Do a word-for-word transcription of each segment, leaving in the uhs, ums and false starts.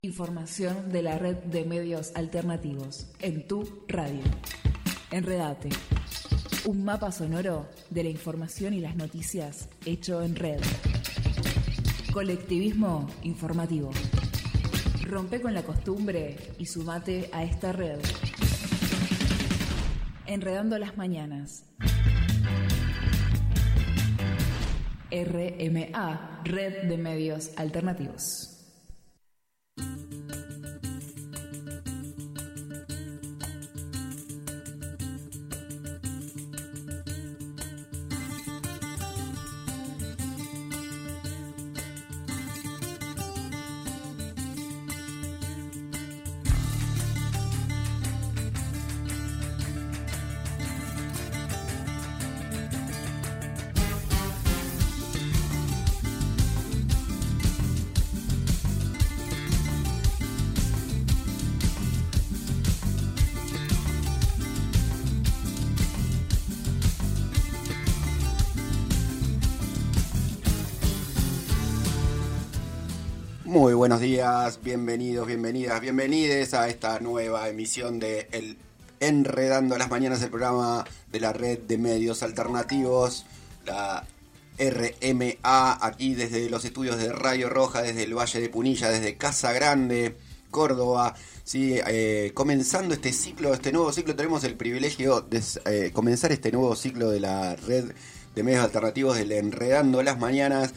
Información de la red de medios alternativos en tu radio. Enredate. Un mapa sonoro de la información y las noticias hecho en red. Colectivismo informativo. Rompe con la costumbre y sumate a esta red. Enredando las mañanas. R M A, Red de Medios Alternativos. Muy buenos días, bienvenidos, bienvenidas, bienvenides a esta nueva emisión de el Enredando las Mañanas, el programa de la Red de Medios Alternativos, la R M A, aquí desde los estudios de Radio Roja, desde el Valle de Punilla, desde Casa Grande, Córdoba. Sí, eh, comenzando este ciclo, este nuevo ciclo, tenemos el privilegio de eh, comenzar este nuevo ciclo de la Red de Medios Alternativos, del Enredando las Mañanas.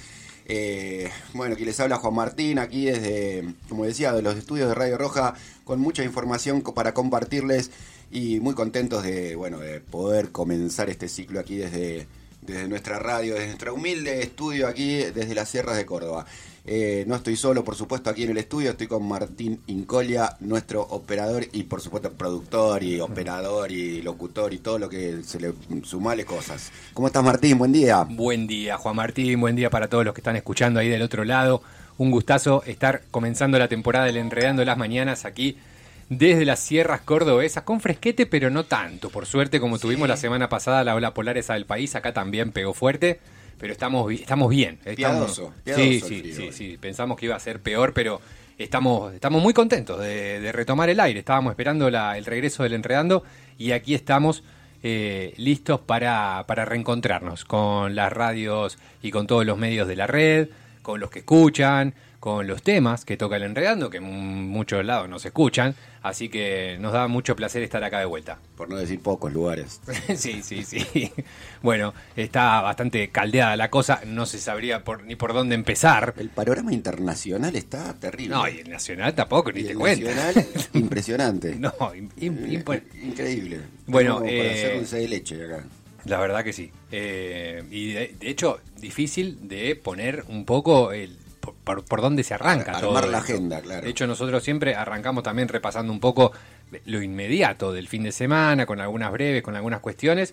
Eh, bueno, aquí les habla Juan Martín, aquí desde, como decía, de los estudios de Radio Roja, con mucha información para compartirles y muy contentos de, bueno, de poder comenzar este ciclo aquí desde, desde nuestra radio, desde nuestro humilde estudio aquí desde las sierras de Córdoba. Eh, no estoy solo, por supuesto, aquí en el estudio, estoy con Martín Incolia, nuestro operador y, por supuesto, productor y operador y locutor y todo lo que se le sumale cosas. ¿Cómo estás, Martín? Buen día. Buen día, Juan Martín, buen día para todos los que están escuchando ahí del otro lado. Un gustazo estar comenzando la temporada del Enredando las Mañanas aquí desde las sierras cordobesas, con fresquete, pero no tanto. Por suerte, como sí. Tuvimos la semana pasada la ola polar esa del país, acá también pegó fuerte. Pero estamos, estamos bien. Estamos, piadoso, piadoso sí, sí, sí, sí. Pensamos que iba a ser peor, pero estamos, estamos muy contentos de, de retomar el aire. Estábamos esperando la, el regreso del Enredando y aquí estamos eh, listos para, para reencontrarnos con las radios y con todos los medios de la red, con los que escuchan, con los temas que toca el Enredando, que en muchos lados no se escuchan, así que nos da mucho placer estar acá de vuelta. Por no decir pocos lugares. sí, sí, sí. Bueno, está bastante caldeada la cosa, no se sabría por, ni por dónde empezar. El panorama internacional está terrible. No, y el nacional tampoco, ni y te el cuento. nacional, impresionante. No, in, in, in, increíble. Bueno, como eh, para hacer dulce de leche acá. La verdad que sí. Eh, y de, de hecho, difícil de poner un poco el Por, por, por dónde se arranca Ar- todo. Armar la esto. agenda, claro. De hecho, nosotros siempre arrancamos también repasando un poco lo inmediato del fin de semana, con algunas breves, con algunas cuestiones,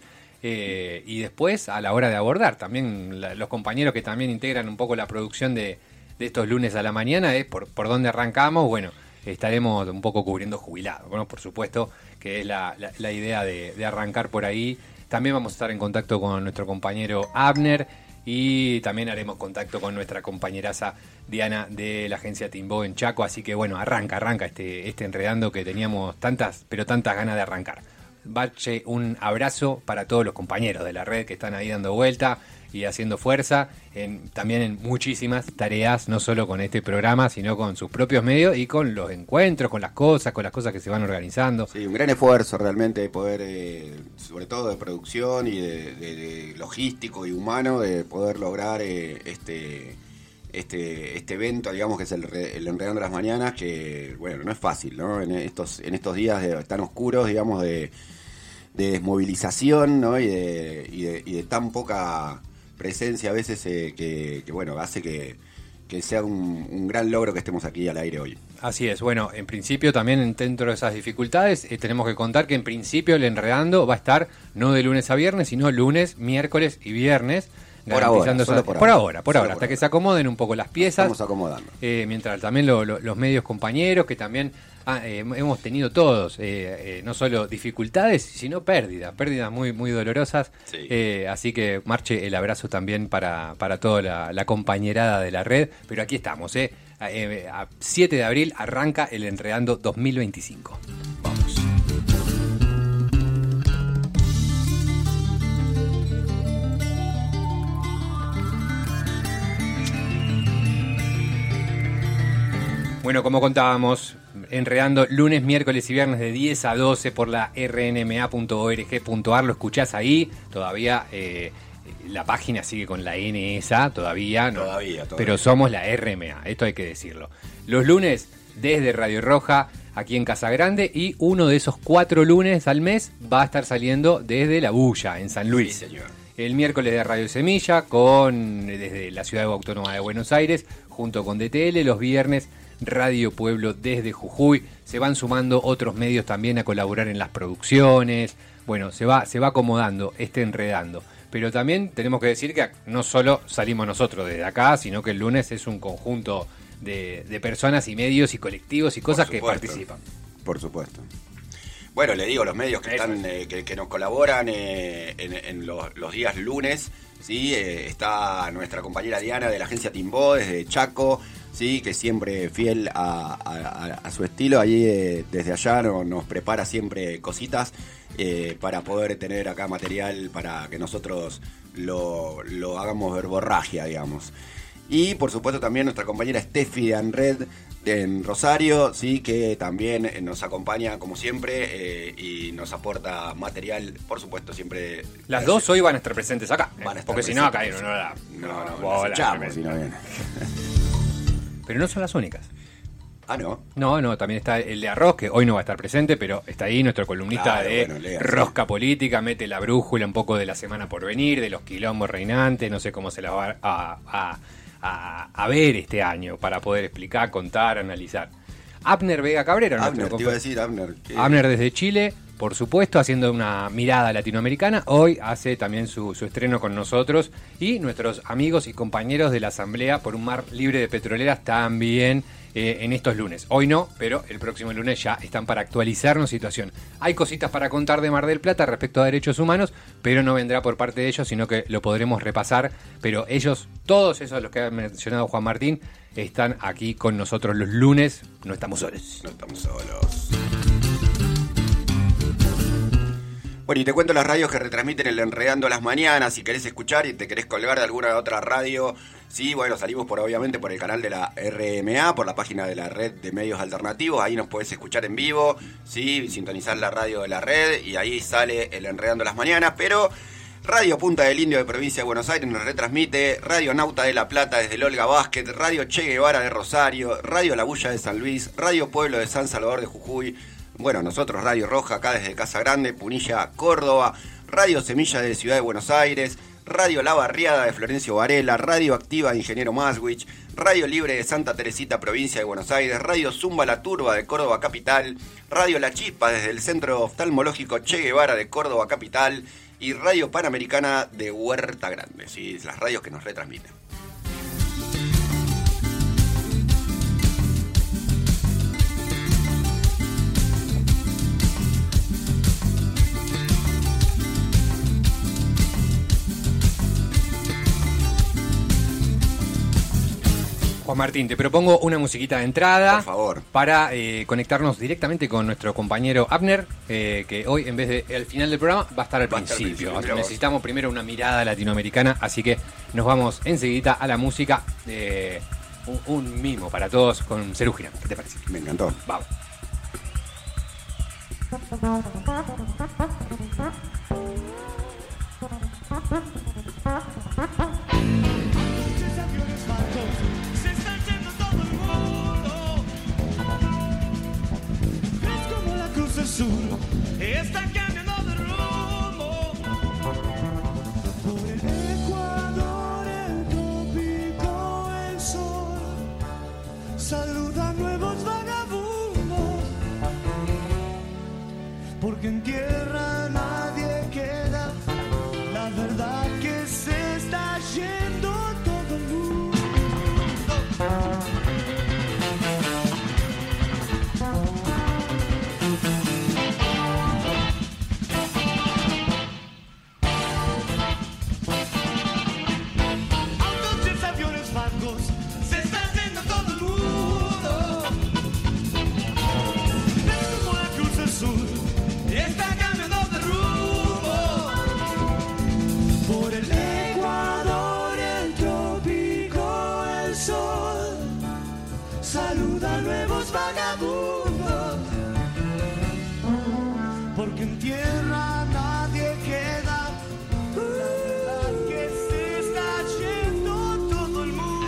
eh, y después a la hora de abordar también la, los compañeros que también integran un poco la producción de, de estos lunes a la mañana, es por, por dónde arrancamos. Bueno, estaremos un poco cubriendo jubilados, bueno, por supuesto que es la, la, la idea de, de arrancar por ahí. También vamos a estar en contacto con nuestro compañero Abner, y también haremos contacto con nuestra compañeraza Diana de la agencia Timbó en Chaco, así que bueno, arranca, arranca este, este Enredando que teníamos tantas, pero tantas ganas de arrancar. Bache, un abrazo para todos los compañeros de la red que están ahí dando vuelta y haciendo fuerza, en, también en muchísimas tareas, no solo con este programa, sino con sus propios medios y con los encuentros, con las cosas, con las cosas que se van organizando. Sí, un gran esfuerzo realmente de poder, eh, sobre todo de producción y de, de, de logístico y humano, de poder lograr eh, este... Este, este evento, digamos, que es el, el Enredando las Mañanas, que, bueno, no es fácil, ¿no? En estos, en estos días de, tan oscuros, digamos, de, de desmovilización, ¿no? Y de, y de, y de tan poca presencia a veces eh, que, que, bueno, hace que, que sea un, un gran logro que estemos aquí al aire hoy. Así es, bueno, en principio también dentro de esas dificultades eh, tenemos que contar que en principio el Enredando va a estar no de lunes a viernes, sino lunes, miércoles y viernes. Por ahora, esa, solo por, por ahora, ahora, por ahora, hasta por que ahora. se acomoden un poco las piezas. Estamos acomodando. Eh, mientras también lo, lo, los medios compañeros, que también ah, eh, hemos tenido todos, eh, eh, no solo dificultades, sino pérdidas, pérdidas muy muy dolorosas. Sí. Eh, así que marche el abrazo también para, para toda la, la compañerada de la red. Pero aquí estamos, eh, eh, a siete de abril arranca el Enredando dos mil veinticinco. Vamos. Bueno, como contábamos, Enredando lunes, miércoles y viernes de diez a doce por la r n m a punto org punto a r. Lo escuchás ahí. Todavía eh, la página sigue con la N esa, todavía, ¿no? Todavía, todavía. Pero somos la R M A, esto hay que decirlo. Los lunes desde Radio Roja, aquí en Casa Grande, y uno de esos cuatro lunes al mes va a estar saliendo desde La Bulla, en San Luis. Sí, señor. El miércoles de Radio Semilla, con desde la Ciudad Autónoma de Buenos Aires, junto con D T L. Los viernes, Radio Pueblo desde Jujuy. Se van sumando otros medios también a colaborar en las producciones. Bueno, se va, se va acomodando este Enredando. Pero también tenemos que decir que no solo salimos nosotros desde acá, sino que el lunes es un conjunto de, de personas y medios y colectivos y cosas que participan. Por supuesto. Bueno, le digo, los medios que están eh, que, que nos colaboran eh, en, en los, los días lunes, ¿sí? Eh, está nuestra compañera Diana de la agencia Timbó, desde Chaco, ¿sí? Que siempre fiel a, a, a su estilo. Allí eh, desde allá no, nos prepara siempre cositas eh, para poder tener acá material para que nosotros lo, lo hagamos verborragia, digamos. Y por supuesto también nuestra compañera Steffi de Anred en Rosario, sí, que también nos acompaña como siempre eh, y nos aporta material, por supuesto, siempre. Las dos hoy van a estar presentes acá, Van a estar porque si no acá presentes. no la, No, no, no, bola, las echamos, tremendo. si no viene. Pero no son las únicas. Ah, ¿no? No, no, también está el de Arroz, que hoy no va a estar presente, pero está ahí nuestro columnista Claro, de bueno, lea, Rosca Política, mete la brújula un poco de la semana por venir, de los quilombos reinantes, no sé cómo se la va a, a, a, a ver este año para poder explicar, contar, analizar. Abner Vega Cabrera, Abner, nuestro te iba a compa- decir, Abner. que- Abner desde Chile, por supuesto, haciendo una mirada latinoamericana. Hoy hace también su, su estreno con nosotros. Y nuestros amigos y compañeros de la Asamblea por un Mar Libre de Petroleras también eh, en estos lunes. Hoy no, pero el próximo lunes ya están para actualizarnos situación. Hay cositas para contar de Mar del Plata respecto a derechos humanos, pero no vendrá por parte de ellos, sino que lo podremos repasar. Pero ellos, todos esos los que ha mencionado Juan Martín, están aquí con nosotros los lunes. No estamos solos. No estamos solos. Bueno, y te cuento las radios que retransmiten el Enredando las Mañanas. Si querés escuchar y te querés colgar de alguna otra radio, sí, bueno, salimos por obviamente por el canal de la R M A, por la página de la Red de Medios Alternativos. Ahí nos podés escuchar en vivo, sí, sintonizar la radio de la red y ahí sale el Enredando las Mañanas. Pero Radio Punta del Indio de Provincia de Buenos Aires nos retransmite, Radio Nauta de La Plata desde el Olga Basket, Radio Che Guevara de Rosario, Radio La Bulla de San Luis, Radio Pueblo de San Salvador de Jujuy. Bueno, nosotros Radio Roja acá desde Casa Grande, Punilla, Córdoba, Radio Semilla de Ciudad de Buenos Aires, Radio La Barriada de Florencio Varela, Radio Activa de Ingeniero Maswich, Radio Libre de Santa Teresita, Provincia de Buenos Aires, Radio Zumba La Turba de Córdoba Capital, Radio La Chispa desde el Centro Oftalmológico Che Guevara de Córdoba Capital y Radio Panamericana de Huerta Grande, sí, las radios que nos retransmiten. Juan Martín, te propongo una musiquita de entrada. Por favor. Para eh, conectarnos directamente con nuestro compañero Abner, eh, que hoy en vez de al final del programa va a estar al Va a estar al principio. principio, Necesitamos primero una mirada latinoamericana, así que nos vamos enseguida a la música. Eh, un, un mimo para todos con Serú Girán. ¿Qué te parece? Me encantó. Vamos. Se está yendo todo el mundo. Es como la Cruz del Sur está cambiando de rumbo. Por el Ecuador, el trópico, el sol saluda a nuevos vagabundos. Porque en tierra nadie queda. La verdad que se está yendo todo el mundo. tierra nadie queda. La verdad que se está yendo todo el mundo.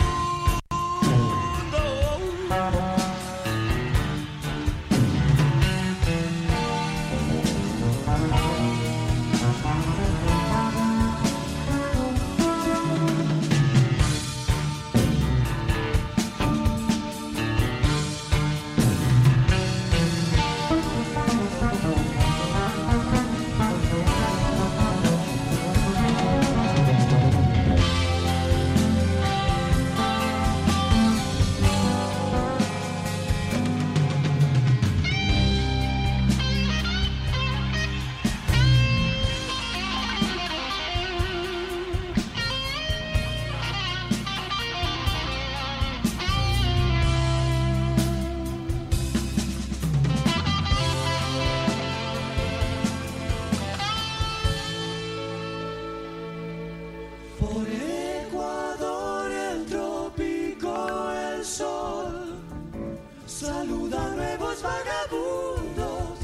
Por Ecuador el trópico, el sol saluda a nuevos vagabundos,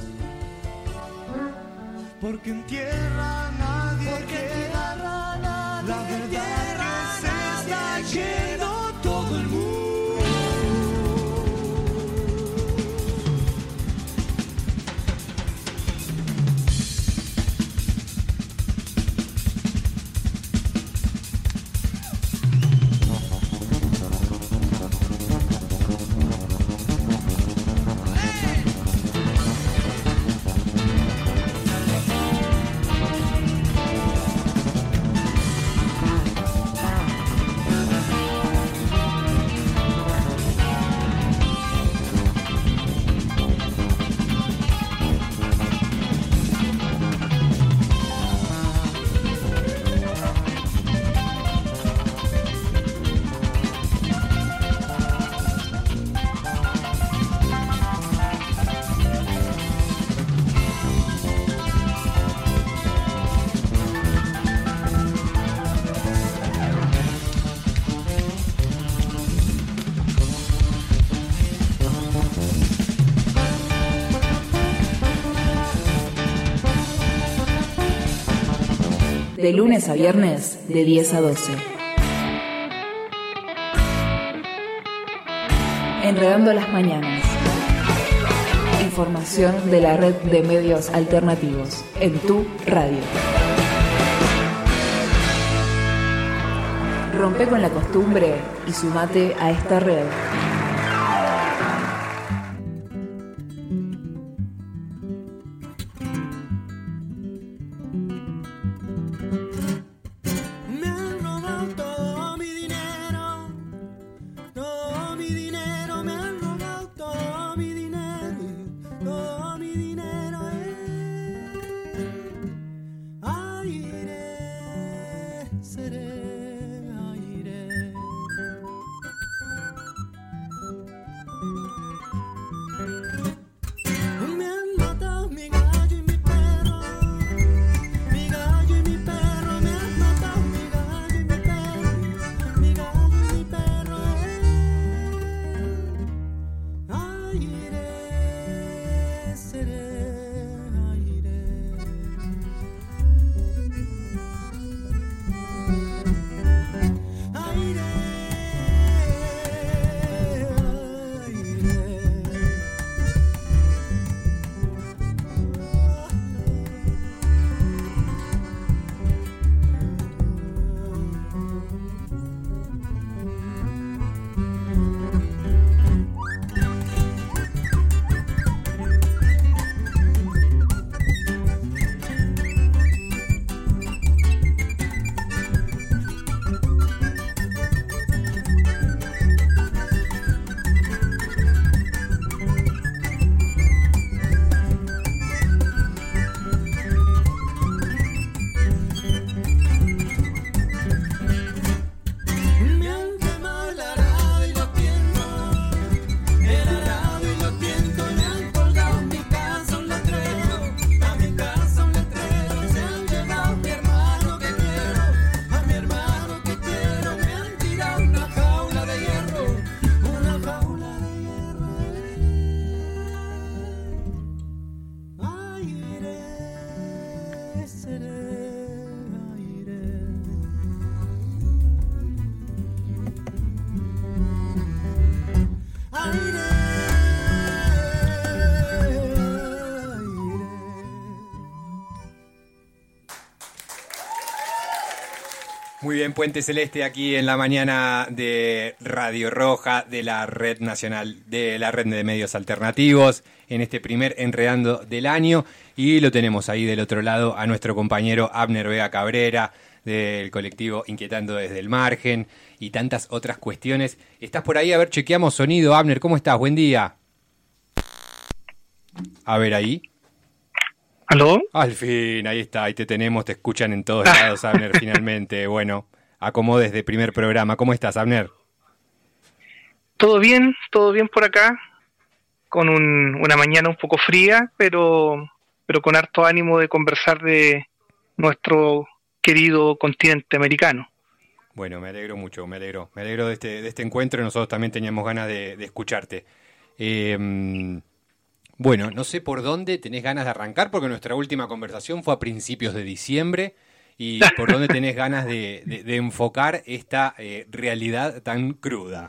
porque en tierra nadie queda. La verdad que se está yendo todo el mundo. De lunes a viernes, de diez a doce. Enredando las mañanas. Información de la red de medios alternativos en tu radio. Rompe con la costumbre y sumate a esta red. Muy bien, Puente Celeste aquí en la mañana de Radio Roja, de la Red Nacional, de la Red de Medios Alternativos, en este primer Enredando del año. Y lo tenemos ahí del otro lado a nuestro compañero Abner Vega Cabrera, del colectivo Inquietando desde el Margen, y tantas otras cuestiones. ¿Estás por ahí? A ver, chequeamos sonido. Abner, ¿cómo estás? Buen día. A ver ahí. ¿Aló? Al fin, ahí está, ahí te tenemos, te escuchan en todos lados, Abner, finalmente. Bueno, acomodes de primer programa. ¿Cómo estás, Abner? Todo bien, todo bien por acá, con un, una mañana un poco fría, pero, pero con harto ánimo de conversar de nuestro querido continente americano. Bueno, me alegro mucho, me alegro. Me alegro de este, de este encuentro y nosotros también teníamos ganas de, de escucharte. Eh... Bueno, no sé por dónde tenés ganas de arrancar, porque nuestra última conversación fue a principios de diciembre, y por dónde tenés ganas de, de, de enfocar esta eh, realidad tan cruda.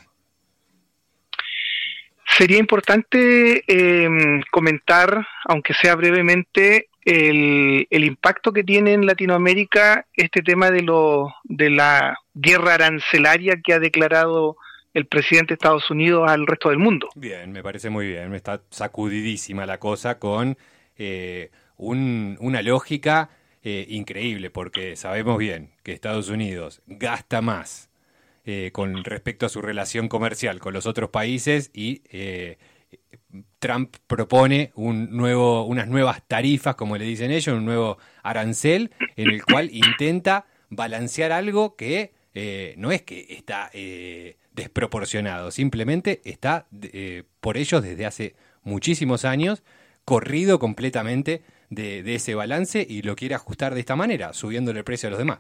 Sería importante eh, comentar, aunque sea brevemente, el, el impacto que tiene en Latinoamérica este tema de, lo, de la guerra arancelaria que ha declarado el presidente de Estados Unidos al resto del mundo. Bien, me parece muy bien. Está sacudidísima la cosa con eh, un, una lógica eh, increíble, porque sabemos bien que Estados Unidos gasta más eh, con respecto a su relación comercial con los otros países, y eh, Trump propone un nuevo, unas nuevas tarifas, como le dicen ellos, un nuevo arancel, en el cual intenta balancear algo que eh, no es que está Eh, desproporcionado, simplemente está eh, por ellos desde hace muchísimos años corrido completamente de, de ese balance, y lo quiere ajustar de esta manera, subiéndole el precio a los demás.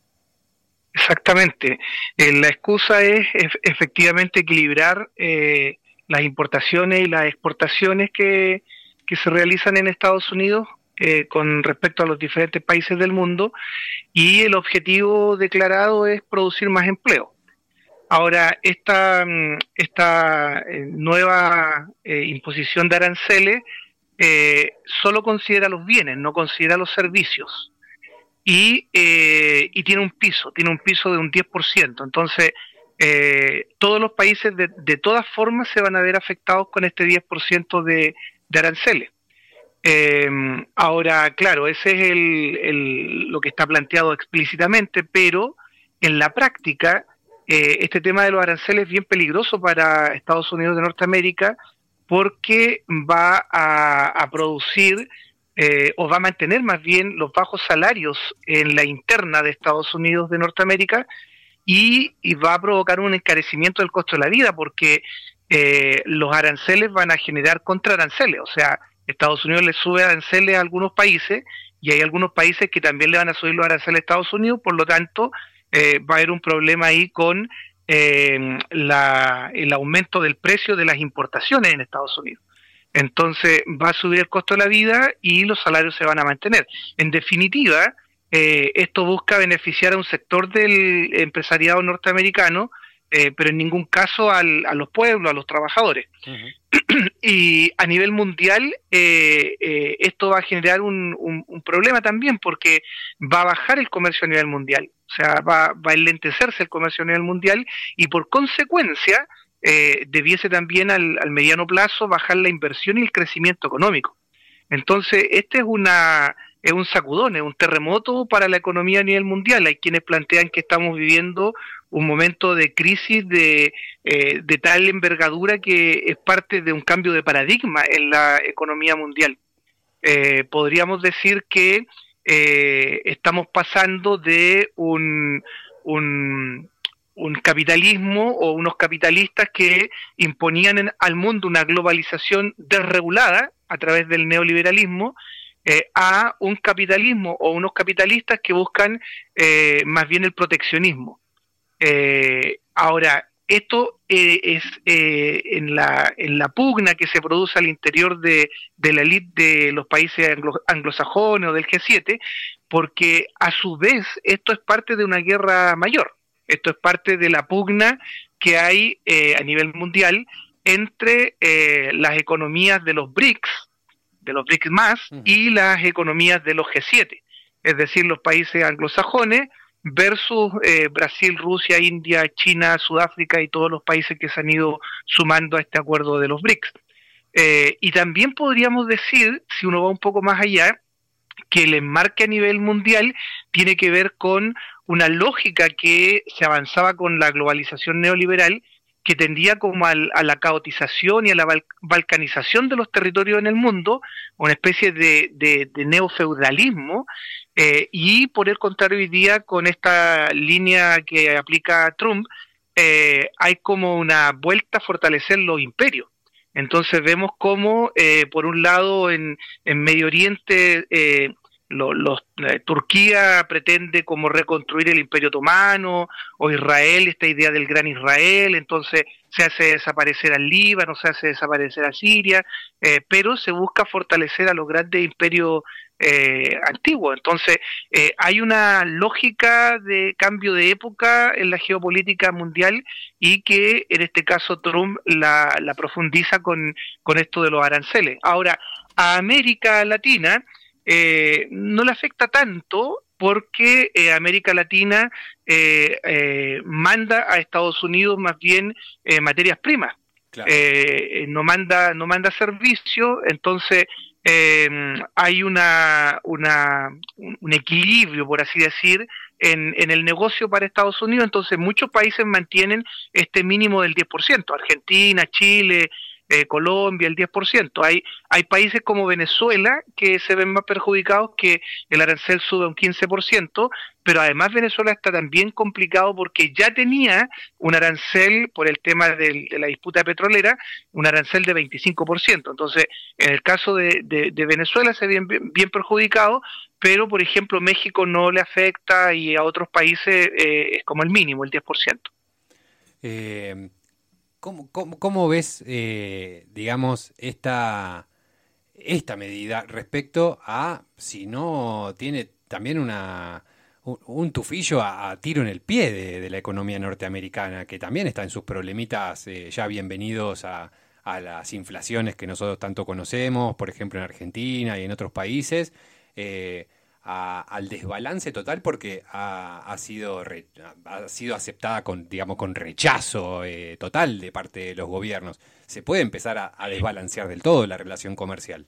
Exactamente. Eh, la excusa es ef- efectivamente equilibrar eh, las importaciones y las exportaciones que, que se realizan en Estados Unidos eh, con respecto a los diferentes países del mundo, y el objetivo declarado es producir más empleo. Ahora, esta, esta nueva eh, imposición de aranceles eh, solo considera los bienes, no considera los servicios. Y, eh, y tiene un piso, tiene un piso de un diez por ciento. Entonces, eh, todos los países de, de todas formas se van a ver afectados con este diez por ciento de, de aranceles. Eh, ahora, claro, ese es el, el, lo que está planteado explícitamente, pero en la práctica Eh, este tema de los aranceles es bien peligroso para Estados Unidos de Norteamérica, porque va a, a producir eh, o va a mantener más bien los bajos salarios en la interna de Estados Unidos de Norteamérica, y, y va a provocar un encarecimiento del costo de la vida, porque eh, los aranceles van a generar contraaranceles. O sea, Estados Unidos le sube aranceles a algunos países, y hay algunos países que también le van a subir los aranceles a Estados Unidos. Por lo tanto, Eh, va a haber un problema ahí con eh, la, el aumento del precio de las importaciones en Estados Unidos. Entonces va a subir el costo de la vida y los salarios se van a mantener. En definitiva, eh, esto busca beneficiar a un sector del empresariado norteamericano, eh, pero en ningún caso al, a los pueblos, a los trabajadores. Uh-huh. Y a nivel mundial eh, eh, esto va a generar un, un, un problema también, porque va a bajar el comercio a nivel mundial. O sea, va, va a enlentecerse el comercio a nivel mundial, y por consecuencia eh, debiese también al, al mediano plazo bajar la inversión y el crecimiento económico. Entonces, este es una es un sacudón, es un terremoto para la economía a nivel mundial. Hay quienes plantean que estamos viviendo un momento de crisis de, eh, de tal envergadura que es parte de un cambio de paradigma en la economía mundial. Eh, podríamos decir que eh, estamos pasando de un, un, un capitalismo o unos capitalistas que imponían en, al mundo una globalización desregulada a través del neoliberalismo, eh, a un capitalismo o unos capitalistas que buscan eh, más bien el proteccionismo. Eh, ahora, esto eh, es eh, en la en la pugna que se produce al interior de, de la élite de los países anglo, anglosajones o del G siete, porque a su vez esto es parte de una guerra mayor. Esto es parte de la pugna que hay eh, a nivel mundial entre eh, las economías de los BRICS, de los BRICS más, uh-huh. y las economías de los G siete, es decir, los países anglosajones, versus eh, Brasil, Rusia, India, China, Sudáfrica y todos los países que se han ido sumando a este acuerdo de los BRICS. Eh, y también podríamos decir, si uno va un poco más allá, que el enmarque a nivel mundial tiene que ver con una lógica que se avanzaba con la globalización neoliberal, que tendía como al, a la caotización y a la bal, balcanización de los territorios en el mundo, una especie de, de, de neofeudalismo, eh, y por el contrario hoy día con esta línea que aplica Trump, eh, hay como una vuelta a fortalecer los imperios. Entonces vemos cómo, eh, por un lado, en, en Medio Oriente, eh, Los, los, eh, Turquía pretende como reconstruir el Imperio Otomano, o Israel, esta idea del Gran Israel, entonces se hace desaparecer al Líbano, se hace desaparecer a Siria, eh, pero se busca fortalecer a los grandes imperios eh, antiguos. Entonces eh, hay una lógica de cambio de época en la geopolítica mundial y que en este caso Trump la, la profundiza con, con esto de los aranceles. Ahora, a América Latina Eh, no le afecta tanto porque eh, América Latina eh, eh, manda a Estados Unidos más bien eh, materias primas, claro. eh, no manda no manda servicio, entonces eh, hay una, una un equilibrio, por así decir, en, en el negocio para Estados Unidos. Entonces muchos países mantienen este mínimo del diez por ciento, Argentina, Chile, Eh, Colombia, el diez por ciento. Hay, hay países como Venezuela que se ven más perjudicados, que el arancel sube un quince por ciento, pero además Venezuela está también complicado porque ya tenía un arancel por el tema del, de la disputa petrolera, un arancel de veinticinco por ciento. Entonces, en el caso de, de, de Venezuela se ve bien, bien perjudicado, pero por ejemplo México no le afecta y a otros países eh, es como el mínimo, el diez por ciento. Eh... ¿Cómo, cómo, cómo ves, eh, digamos, esta, esta medida respecto a si no tiene también una un, un tufillo a, a tiro en el pie de, de la economía norteamericana, que también está en sus problemitas eh, ya bienvenidos a, a las inflaciones que nosotros tanto conocemos, por ejemplo en Argentina y en otros países, eh, A, al desbalance total porque ha, ha sido re, ha sido aceptada con, digamos, con rechazo eh, total de parte de los gobiernos. ¿Se puede empezar a, a desbalancear del todo la relación comercial?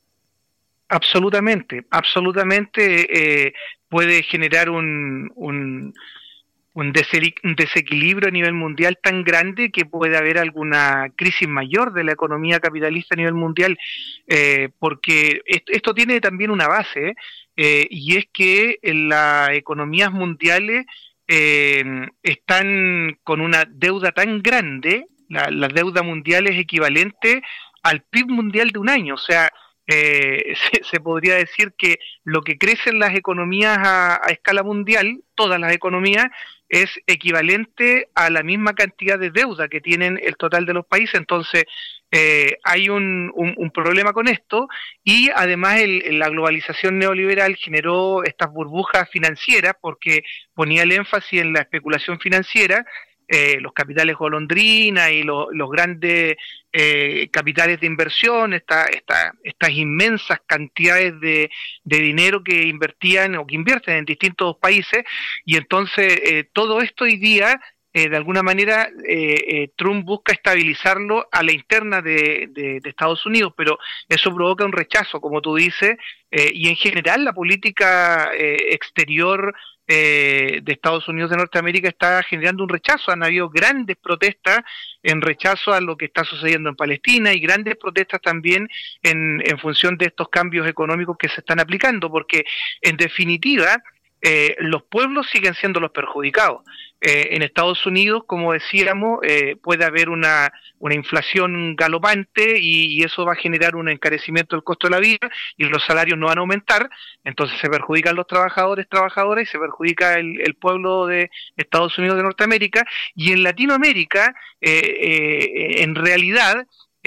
Absolutamente, absolutamente eh, puede generar un, un, un desequilibrio a nivel mundial tan grande que puede haber alguna crisis mayor de la economía capitalista a nivel mundial, eh, porque esto, esto tiene también una base, ¿eh? Eh, y es que en las economías mundiales eh, están con una deuda tan grande, la, la deuda mundial es equivalente al P I B mundial de un año, o sea, eh, se, se podría decir que lo que crecen las economías a, a escala mundial, todas las economías, es equivalente a la misma cantidad de deuda que tienen el total de los países. Entonces eh, hay un, un, un problema con esto, y además el, la globalización neoliberal generó estas burbujas financieras porque ponía el énfasis en la especulación financiera, eh, los capitales golondrina y lo, los grandes eh, capitales de inversión, esta, esta, estas inmensas cantidades de, de dinero que invertían o que invierten en distintos países, y entonces eh, todo esto hoy día eh, de alguna manera eh, eh, Trump busca estabilizarlo a la interna de, de, de Estados Unidos, pero eso provoca un rechazo, como tú dices, eh, y en general la política eh, exterior Eh, de Estados Unidos de Norteamérica está generando un rechazo. Han habido grandes protestas en rechazo a lo que está sucediendo en Palestina, y grandes protestas también en, en función de estos cambios económicos que se están aplicando, porque en definitiva eh, los pueblos siguen siendo los perjudicados. Eh, en Estados Unidos, como decíamos, eh, puede haber una, una inflación galopante, y, y eso va a generar un encarecimiento del costo de la vida, y los salarios no van a aumentar, entonces se perjudican los trabajadores, trabajadoras, y se perjudica el, el pueblo de Estados Unidos de Norteamérica. Y en Latinoamérica, eh, eh, en realidad,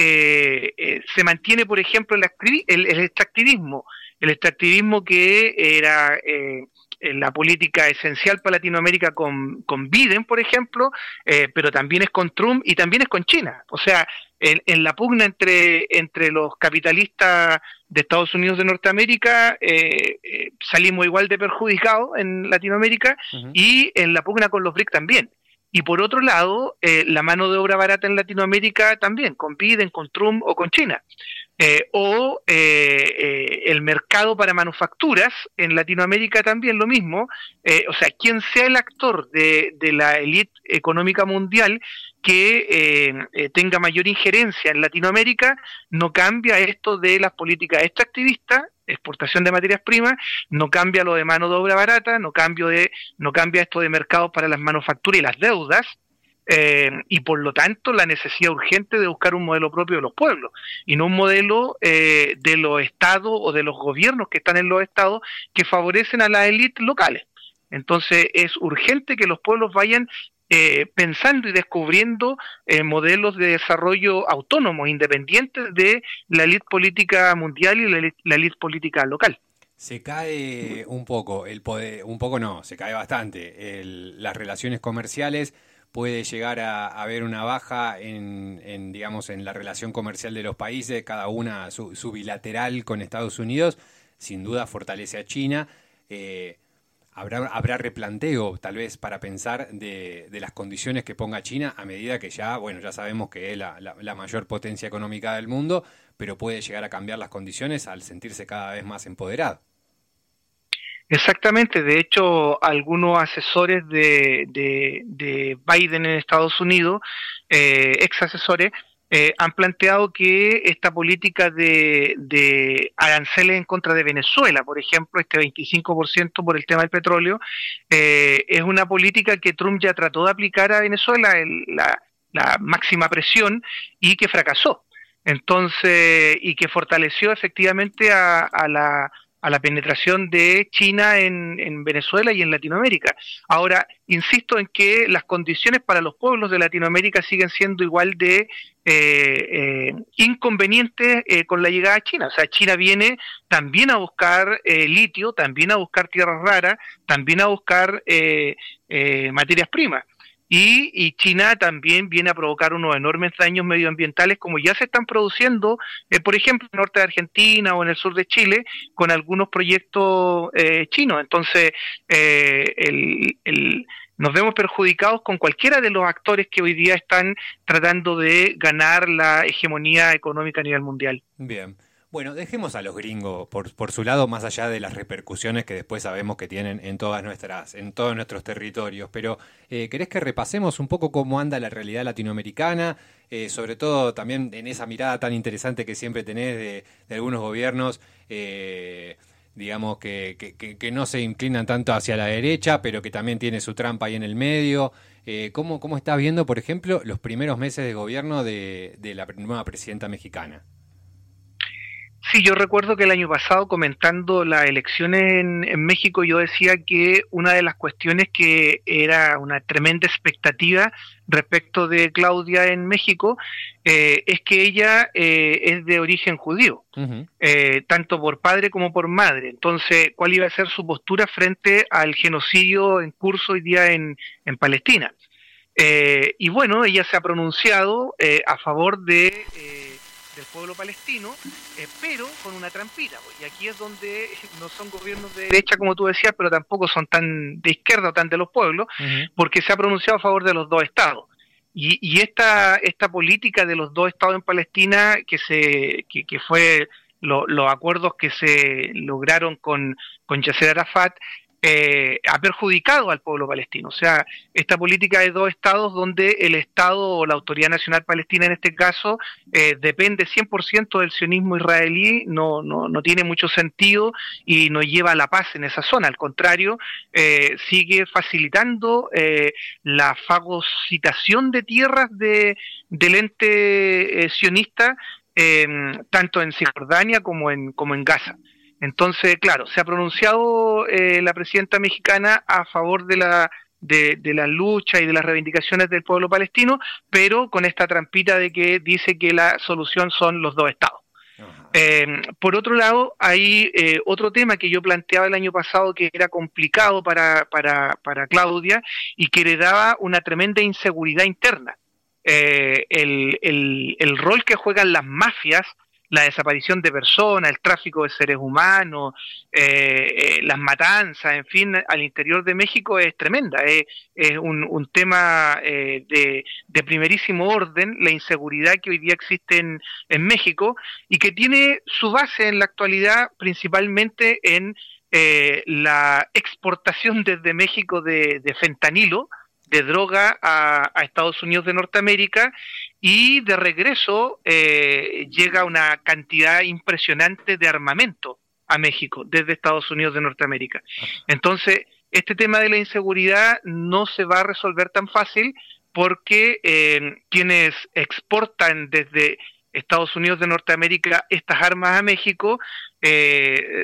eh, eh, se mantiene, por ejemplo, el, el, el extractivismo, el extractivismo que era... Eh, la política esencial para Latinoamérica con, con Biden, por ejemplo, eh, pero también es con Trump y también es con China. O sea, en, en la pugna entre, entre los capitalistas de Estados Unidos de Norteamérica, eh, eh, salimos igual de perjudicados en Latinoamérica, uh-huh. y en la pugna con los B R I C también. Y por otro lado, eh, la mano de obra barata en Latinoamérica también, con Biden, con Trump o con China. Eh, o eh, eh, el mercado para manufacturas en Latinoamérica también lo mismo. Eh, o sea, quien sea el actor de, de la élite económica mundial que eh, eh, tenga mayor injerencia en Latinoamérica, no cambia esto de las políticas extractivistas, exportación de materias primas, no cambia lo de mano de obra barata, no, cambio de, no cambia esto de mercados para las manufacturas y las deudas, eh, y por lo tanto la necesidad urgente de buscar un modelo propio de los pueblos, y no un modelo eh, de los estados o de los gobiernos que están en los estados que favorecen a las élites locales. Entonces es urgente que los pueblos vayan Eh, pensando y descubriendo eh, modelos de desarrollo autónomos, independientes de la élite política mundial y la élite, la élite política local. Se cae un poco el poder, un poco no, se cae bastante. El, las relaciones comerciales, puede llegar a, a haber una baja en, en, digamos, en la relación comercial de los países, cada una su, su bilateral con Estados Unidos, sin duda fortalece a China. Eh, Habrá, habrá replanteo, tal vez, para pensar de, de las condiciones que ponga China a medida que ya, bueno, ya sabemos que es la, la, la mayor potencia económica del mundo, pero puede llegar a cambiar las condiciones al sentirse cada vez más empoderado. Exactamente, de hecho, algunos asesores de, de, de Biden en Estados Unidos, eh, ex asesores, Eh, han planteado que esta política de, de aranceles en contra de Venezuela, por ejemplo, este veinticinco por ciento por el tema del petróleo, eh, es una política que Trump ya trató de aplicar a Venezuela, el, la, la máxima presión, y que fracasó. Entonces, y que fortaleció efectivamente a, a la a la penetración de China en, en Venezuela y en Latinoamérica. Ahora, insisto en que las condiciones para los pueblos de Latinoamérica siguen siendo igual de eh, eh, inconvenientes eh, con la llegada a China. O sea, China viene también a buscar eh, litio, también a buscar tierras raras, también a buscar eh, eh, materias primas. Y, y China también viene a provocar unos enormes daños medioambientales, como ya se están produciendo, eh, por ejemplo, en el norte de Argentina o en el sur de Chile, con algunos proyectos eh, chinos. Entonces, eh, el, el, nos vemos perjudicados con cualquiera de los actores que hoy día están tratando de ganar la hegemonía económica a nivel mundial. Bien. Bueno, dejemos a los gringos por, por su lado, más allá de las repercusiones que después sabemos que tienen en todas nuestras, en todos nuestros territorios. Pero, eh, ¿querés que repasemos un poco cómo anda la realidad latinoamericana? Eh, sobre todo también en esa mirada tan interesante que siempre tenés de, de algunos gobiernos, eh, digamos, que, que, que no se inclinan tanto hacia la derecha, pero que también tiene su trampa ahí en el medio. Eh, ¿cómo, ¿Cómo estás viendo, por ejemplo, los primeros meses de gobierno de, de la nueva presidenta mexicana? Sí, yo recuerdo que el año pasado, comentando las elecciones en, en México, yo decía que una de las cuestiones que era una tremenda expectativa respecto de Claudia en México eh, es que ella eh, es de origen judío, uh-huh. eh, tanto por padre como por madre. Entonces, ¿cuál iba a ser su postura frente al genocidio en curso hoy día en, en Palestina? Eh, y bueno, ella se ha pronunciado eh, a favor de... Eh, del pueblo palestino, eh, pero con una trampita, y aquí es donde no son gobiernos de derecha, como tú decías, pero tampoco son tan de izquierda o tan de los pueblos, uh-huh. porque se ha pronunciado a favor de los dos estados. Y, y esta esta política de los dos estados en Palestina, que se que, que fue lo, los acuerdos que se lograron con, con Yasser Arafat, Eh, ha perjudicado al pueblo palestino. O sea, esta política de dos estados donde el Estado o la Autoridad Nacional Palestina en este caso eh, depende cien por ciento del sionismo israelí, no, no, no tiene mucho sentido y no lleva a la paz en esa zona. Al contrario, eh, sigue facilitando eh, la fagocitación de tierras de, del ente eh, sionista, eh, tanto en Cisjordania como en, como en Gaza. Entonces, claro, se ha pronunciado eh, la presidenta mexicana a favor de la de, de la lucha y de las reivindicaciones del pueblo palestino, pero con esta trampita de que dice que la solución son los dos estados. Eh, por otro lado, hay eh, otro tema que yo planteaba el año pasado que era complicado para, para, para Claudia y que le daba una tremenda inseguridad interna. Eh, el, el, el rol que juegan las mafias, la desaparición de personas, el tráfico de seres humanos, eh, eh, las matanzas, en fin, al interior de México es tremenda. Es, es un, un tema eh, de, de primerísimo orden, la inseguridad que hoy día existe en, en México y que tiene su base en la actualidad principalmente en eh, la exportación desde México de, de fentanilo, de droga a, a Estados Unidos de Norteamérica, y de regreso eh, llega una cantidad impresionante de armamento a México desde Estados Unidos de Norteamérica. Entonces, este tema de la inseguridad no se va a resolver tan fácil porque eh, quienes exportan desde Estados Unidos de Norteamérica estas armas a México eh,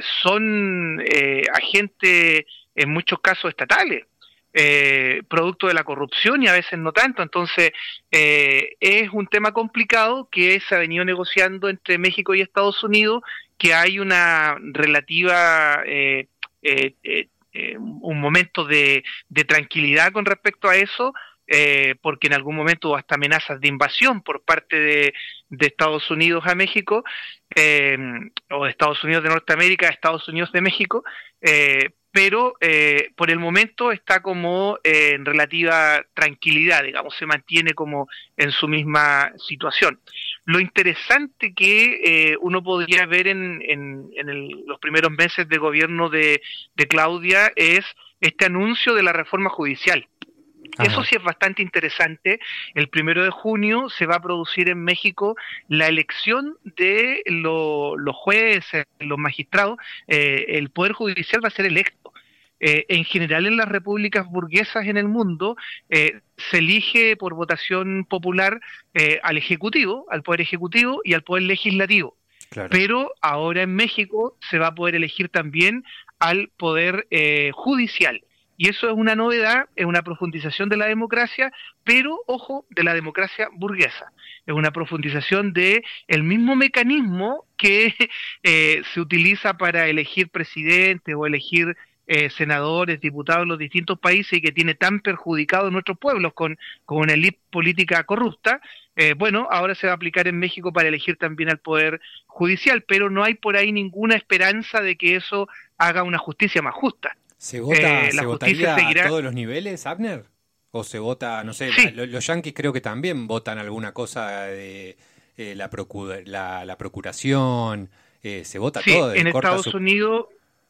son eh, agentes en muchos casos estatales. Eh, producto de la corrupción y a veces no tanto. Entonces eh, es un tema complicado que se ha venido negociando entre México y Estados Unidos, que hay una relativa eh, eh, eh, eh, un momento de, de tranquilidad con respecto a eso, eh, porque en algún momento hubo hasta amenazas de invasión por parte de, de Estados Unidos a México, eh, o de Estados Unidos de Norteamérica a Estados Unidos de México, eh, pero eh, por el momento está como eh, en relativa tranquilidad, digamos, se mantiene como en su misma situación. Lo interesante que eh, uno podría ver en, en, en el, los primeros meses de gobierno de, de Claudia es este anuncio de la reforma judicial. Ajá. Eso sí es bastante interesante. El primero de junio se va a producir en México la elección de lo, los jueces, los magistrados. Eh, el Poder Judicial va a ser electo. Eh, en general en las repúblicas burguesas en el mundo eh, se elige por votación popular eh, al Ejecutivo, al Poder Ejecutivo y al Poder Legislativo. Claro. Pero ahora en México se va a poder elegir también al Poder eh, Judicial. Y eso es una novedad, es una profundización de la democracia, pero, ojo, de la democracia burguesa. Es una profundización de el mismo mecanismo que eh, se utiliza para elegir presidente o elegir eh, senadores, diputados en los distintos países y que tiene tan perjudicado a nuestros pueblos con, con una élite política corrupta. Eh, bueno, ahora se va a aplicar en México para elegir también al Poder Judicial, pero no hay por ahí ninguna esperanza de que eso haga una justicia más justa. ¿Se vota, eh, ¿se votaría seguirá... a todos los niveles, Abner? ¿O se vota, no sé, sí. los, los yanquis creo que también votan alguna cosa de eh, la, procura, la, la procuración, eh, se vota sí, todo? En Estados su... Unidos,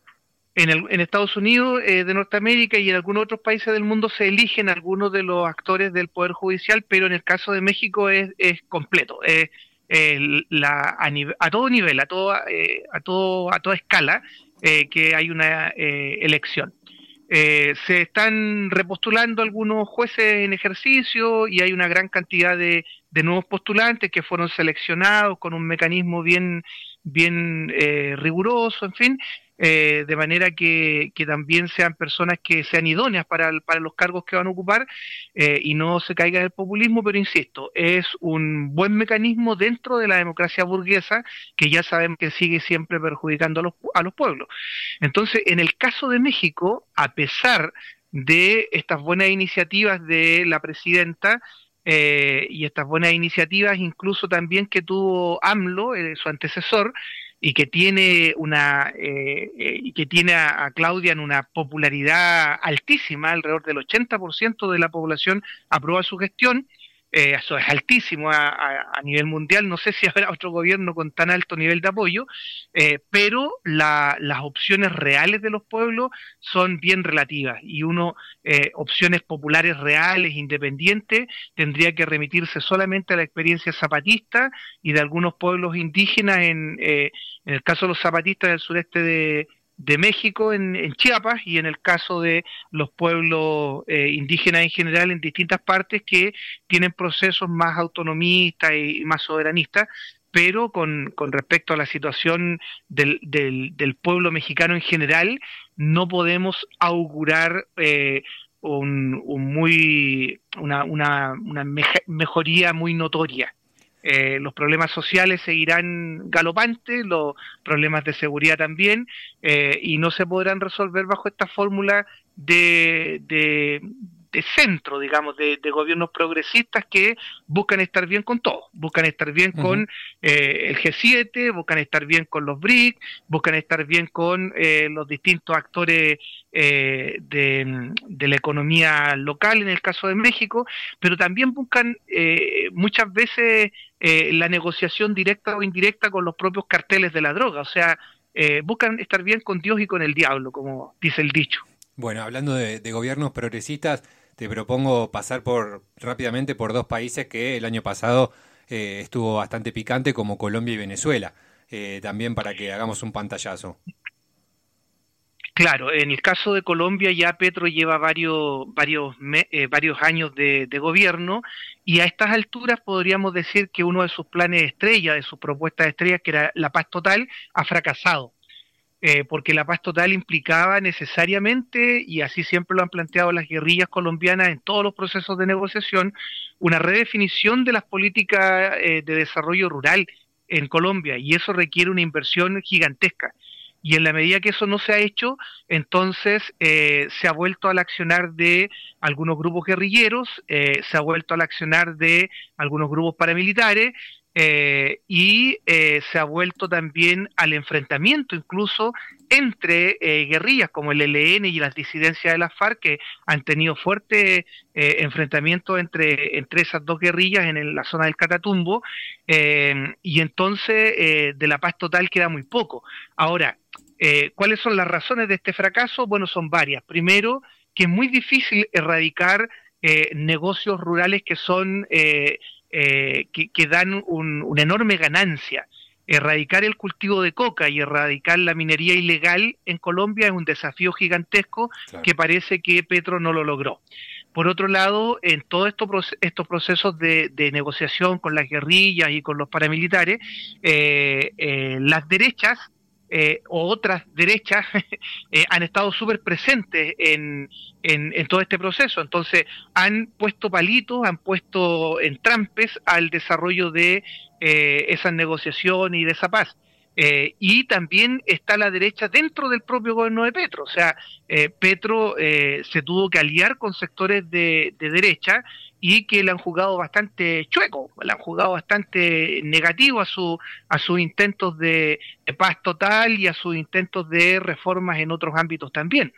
en, el, en Estados Unidos eh, de Norteamérica y en algunos otros países del mundo se eligen algunos de los actores del Poder Judicial, pero en el caso de México es, es completo, es eh, la, a, nive, a todo nivel, a, todo, eh, a, todo, a toda escala. Eh, que hay una eh, elección. Eh, se están repostulando algunos jueces en ejercicio y hay una gran cantidad de, de nuevos postulantes que fueron seleccionados con un mecanismo bien, bien eh, riguroso, en fin, eh, de manera que, que también sean personas que sean idóneas para, para los cargos que van a ocupar eh, y no se caiga en el populismo, pero insisto, es un buen mecanismo dentro de la democracia burguesa que ya sabemos que sigue siempre perjudicando a los, a los pueblos. Entonces, en el caso de México, a pesar de estas buenas iniciativas de la presidenta, eh, y estas buenas iniciativas incluso también que tuvo AMLO, eh, su antecesor, y que tiene una eh, eh, y que tiene a, a Claudia en una popularidad altísima, alrededor del ochenta por ciento de la población aprueba su gestión. Eh, eso es altísimo a, a, a nivel mundial, no sé si habrá otro gobierno con tan alto nivel de apoyo, eh, pero la, las opciones reales de los pueblos son bien relativas y uno, eh, opciones populares reales, independientes, tendría que remitirse solamente a la experiencia zapatista y de algunos pueblos indígenas, en, eh, en el caso de los zapatistas del sureste de de México, en, en Chiapas, y en el caso de los pueblos eh, indígenas en general en distintas partes que tienen procesos más autonomistas y, y más soberanistas, pero con, con respecto a la situación del, del, del pueblo mexicano en general, no podemos augurar eh, un, un muy una, una, una mejoría muy notoria. eh, los problemas sociales seguirán galopantes, los problemas de seguridad también, eh, y no se podrán resolver bajo esta fórmula de, de, de centro, digamos, de, de gobiernos progresistas que buscan estar bien con todo, buscan estar bien uh-huh. con eh, el G siete, buscan estar bien con los B R I C, buscan estar bien con eh, los distintos actores eh, de, de la economía local, en el caso de México, pero también buscan eh, muchas veces eh, la negociación directa o indirecta con los propios carteles de la droga, o sea, eh, buscan estar bien con Dios y con el diablo, como dice el dicho. Bueno, hablando de, de gobiernos progresistas, te propongo pasar por rápidamente por dos países que el año pasado eh, estuvo bastante picante, como Colombia y Venezuela, eh, también para que hagamos un pantallazo. Claro, en el caso de Colombia ya Petro lleva varios varios me, eh, varios años de, de gobierno, y a estas alturas podríamos decir que uno de sus planes estrella, de sus propuestas estrellas, que era la paz total, ha fracasado. Eh, porque la paz total implicaba necesariamente, y así siempre lo han planteado las guerrillas colombianas en todos los procesos de negociación, una redefinición de las políticas eh, de desarrollo rural en Colombia, y eso requiere una inversión gigantesca. Y en la medida que eso no se ha hecho, entonces eh, se ha vuelto al accionar de algunos grupos guerrilleros, eh, se ha vuelto al accionar de algunos grupos paramilitares, Eh, y eh, se ha vuelto también al enfrentamiento incluso entre eh, guerrillas como el E L N y las disidencias de las FARC, que han tenido fuerte eh, enfrentamientos entre, entre esas dos guerrillas en el, la zona del Catatumbo, eh, y entonces eh, de la paz total queda muy poco. Ahora, eh, ¿cuáles son las razones de este fracaso? Bueno, son varias. Primero, que es muy difícil erradicar eh, negocios rurales que son... Eh, Eh, que, que dan un, una enorme ganancia. Erradicar el cultivo de coca y erradicar la minería ilegal en Colombia es un desafío gigantesco, claro, que parece que Petro no lo logró. Por otro lado, en todos esto, estos procesos de, de negociación con las guerrillas y con los paramilitares, eh, eh, las derechas Eh, o otras derechas eh, han estado súper presentes en, en, en todo este proceso. Entonces han puesto palitos, han puesto entrampes al desarrollo de eh, esas negociaciones y de esa paz. Eh, y también está la derecha dentro del propio gobierno de Petro. O sea, eh, Petro eh, se tuvo que aliar con sectores de, de derecha y que le han jugado bastante chueco, le han jugado bastante negativo a su a sus intentos de, de paz total y a sus intentos de reformas en otros ámbitos también.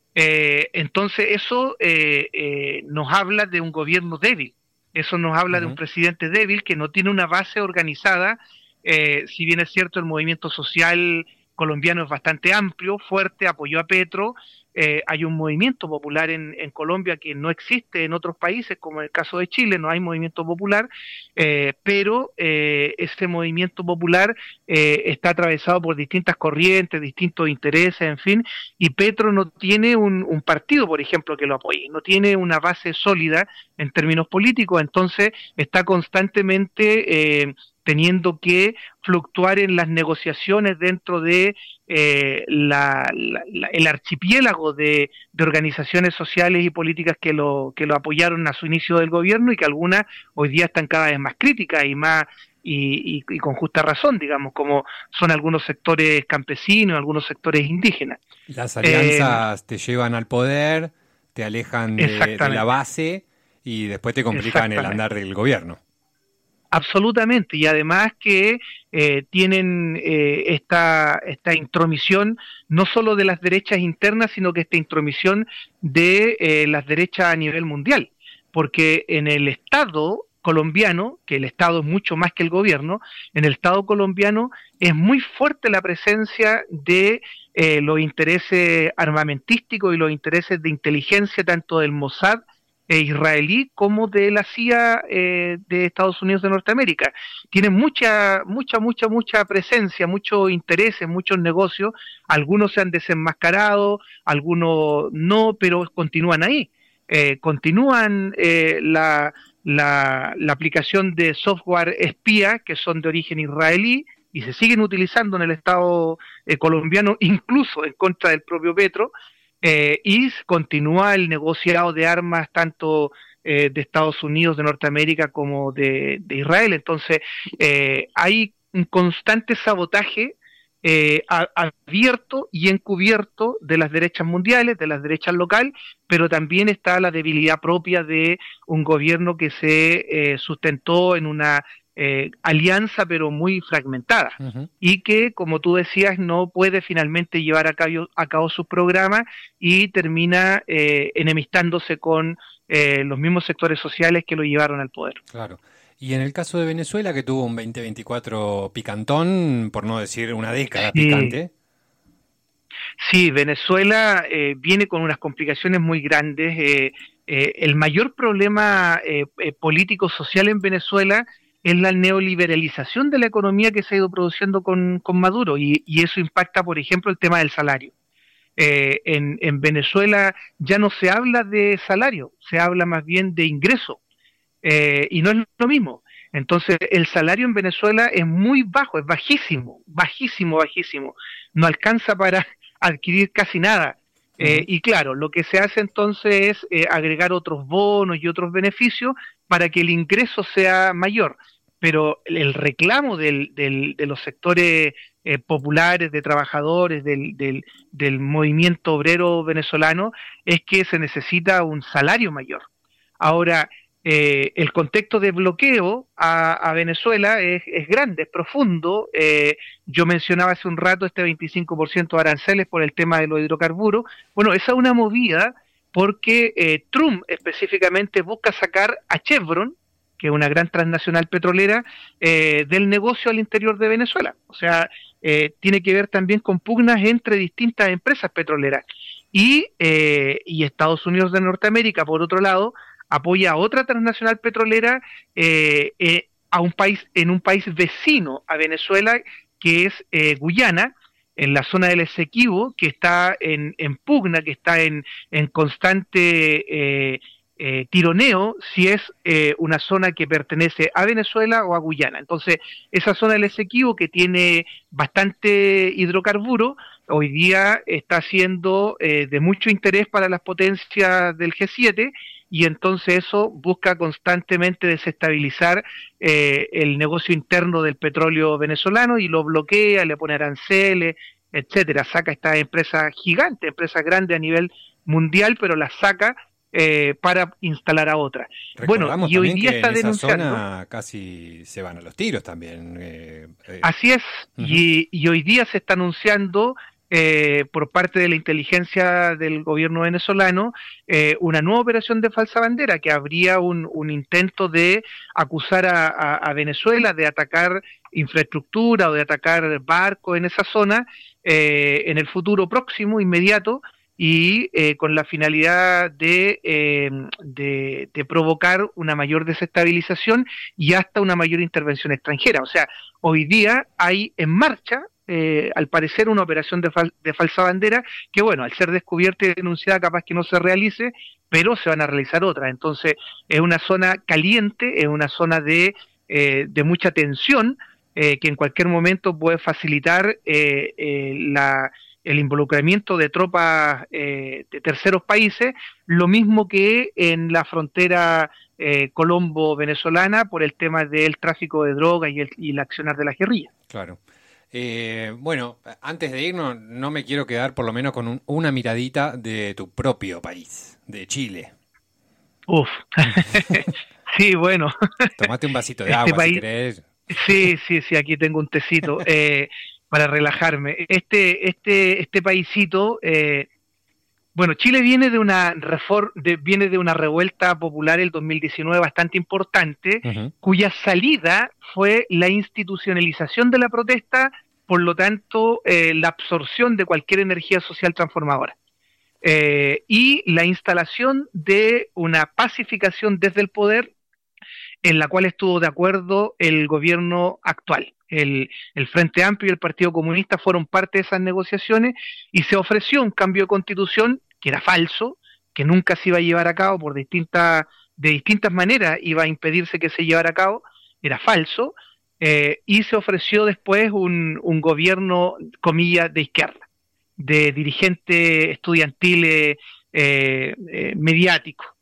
Eh, entonces eso eh, eh, nos habla de un gobierno débil, eso nos habla uh-huh. de un presidente débil que no tiene una base organizada. Eh, si bien es cierto, el movimiento social colombiano es bastante amplio, fuerte, apoyó a Petro. Eh, hay un movimiento popular en, en Colombia que no existe en otros países, como en el caso de Chile, no hay movimiento popular, eh, pero eh, ese movimiento popular eh, está atravesado por distintas corrientes, distintos intereses, en fin, y Petro no tiene un, un partido, por ejemplo, que lo apoye, no tiene una base sólida en términos políticos, entonces está constantemente eh, teniendo que fluctuar en las negociaciones dentro de eh, la, la, la, el archipiélago de, de organizaciones sociales y políticas que lo que lo apoyaron a su inicio del gobierno y que algunas hoy día están cada vez más críticas y más y, y, y con justa razón, digamos, como son algunos sectores campesinos, algunos sectores indígenas. Las alianzas eh, te llevan al poder, te alejan de, de la base y después te complican el andar del gobierno. Absolutamente, y además que eh, tienen eh, esta, esta intromisión no solo de las derechas internas, sino que esta intromisión de eh, las derechas a nivel mundial, porque en el Estado colombiano, que el Estado es mucho más que el gobierno, en el Estado colombiano es muy fuerte la presencia de eh, los intereses armamentísticos y los intereses de inteligencia tanto del Mossad israelí como de la C I A eh, de Estados Unidos de Norteamérica. Tienen mucha, mucha, mucha, mucha presencia, muchos intereses, muchos negocios. Algunos se han desenmascarado, algunos no, pero continúan ahí. Eh, continúan eh, la, la, la aplicación de software espía que son de origen israelí y se siguen utilizando en el Estado eh, colombiano, incluso en contra del propio Petro. Eh, y continúa el negociado de armas tanto eh, de Estados Unidos, de Norteamérica, como de, de Israel. Entonces, eh, hay un constante sabotaje eh, a, abierto y encubierto de las derechas mundiales, de las derechas locales, pero también está la debilidad propia de un gobierno que se eh, sustentó en una eh, alianza, pero muy fragmentada, uh-huh. y que, como tú decías, no puede finalmente llevar a cabo, a cabo sus programas y termina eh, enemistándose con eh, los mismos sectores sociales que lo llevaron al poder. Claro. Y en el caso de Venezuela, que tuvo un veinte veinticuatro picantón, por no decir una década sí. picante. Sí, Venezuela eh, viene con unas complicaciones muy grandes. Eh, eh, el mayor problema eh, eh, político-social en Venezuela es la neoliberalización de la economía que se ha ido produciendo con, con Maduro, y, y eso impacta, por ejemplo, el tema del salario. Eh, en, en Venezuela ya no se habla de salario, se habla más bien de ingreso. Eh, y no es lo mismo. Entonces el salario en Venezuela es muy bajo, es bajísimo, bajísimo, bajísimo. No alcanza para adquirir casi nada. Uh-huh. Eh, y claro, lo que se hace entonces es eh, agregar otros bonos y otros beneficios para que el ingreso sea mayor. Pero el reclamo del, del, de los sectores eh, populares, de trabajadores, del, del, del movimiento obrero venezolano, es que se necesita un salario mayor. Ahora, Eh, el contexto de bloqueo a, a Venezuela es, es grande, es profundo. Eh, yo mencionaba hace un rato este veinticinco por ciento de aranceles por el tema de los hidrocarburos. Bueno, esa es una movida porque eh, Trump específicamente busca sacar a Chevron, que es una gran transnacional petrolera, eh, del negocio al interior de Venezuela. O sea, eh, tiene que ver también con pugnas entre distintas empresas petroleras. Y, eh, y Estados Unidos de Norteamérica, por otro lado, apoya a otra transnacional petrolera eh, eh, a un país, en un país vecino a Venezuela, que es eh, Guyana, en la zona del Esequibo, que está en, en pugna, que está en, en constante eh, eh, tironeo, si es eh, una zona que pertenece a Venezuela o a Guyana. Entonces, esa zona del Esequibo, que tiene bastante hidrocarburo, hoy día está siendo eh, de mucho interés para las potencias del G siete, y entonces eso busca constantemente desestabilizar eh, el negocio interno del petróleo venezolano y lo bloquea, le pone aranceles, etcétera. Saca estas empresas gigantes, empresas grandes a nivel mundial, pero las saca eh, para instalar a otras. Bueno, y hoy día está denunciando. En esa zona casi se van a los tiros también. Eh, eh. Así es, uh-huh. y, y hoy día se está anunciando Eh, por parte de la inteligencia del gobierno venezolano, eh, una nueva operación de falsa bandera, que habría un, un intento de acusar a, a, a Venezuela de atacar infraestructura o de atacar barcos en esa zona eh, en el futuro próximo, inmediato, y eh, con la finalidad de, eh, de, de provocar una mayor desestabilización y hasta una mayor intervención extranjera. O sea, hoy día hay en marcha Eh, al parecer una operación de, fal- de falsa bandera que, bueno, al ser descubierta y denunciada capaz que no se realice, pero se van a realizar otras. Entonces es una zona caliente, es una zona de, eh, de mucha tensión eh, que en cualquier momento puede facilitar eh, eh, la, el involucramiento de tropas eh, de terceros países, lo mismo que en la frontera eh, colombo-venezolana por el tema del tráfico de drogas y el, y el accionar de la guerrilla. Claro. Eh, bueno, antes de irnos, no me quiero quedar por lo menos con un, una miradita de tu propio país, de Chile. Uf, sí, bueno. Tomate un vasito de agua, este país, si querés. Sí, sí, sí, aquí tengo un tecito eh, para relajarme. Este, este, este paisito, eh, bueno, Chile viene de una reform, de, viene de una revuelta popular el dos mil diecinueve bastante importante, uh-huh. cuya salida fue la institucionalización de la protesta, por lo tanto, eh, la absorción de cualquier energía social transformadora. Eh, y la instalación de una pacificación desde el poder, en la cual estuvo de acuerdo el gobierno actual. El, el Frente Amplio y el Partido Comunista fueron parte de esas negociaciones y se ofreció un cambio de constitución que era falso, que nunca se iba a llevar a cabo por distintas, de distintas maneras iba a impedirse que se llevara a cabo, era falso, eh, y se ofreció después un, un gobierno, comillas, de izquierda, de dirigentes estudiantiles eh, eh, mediáticos.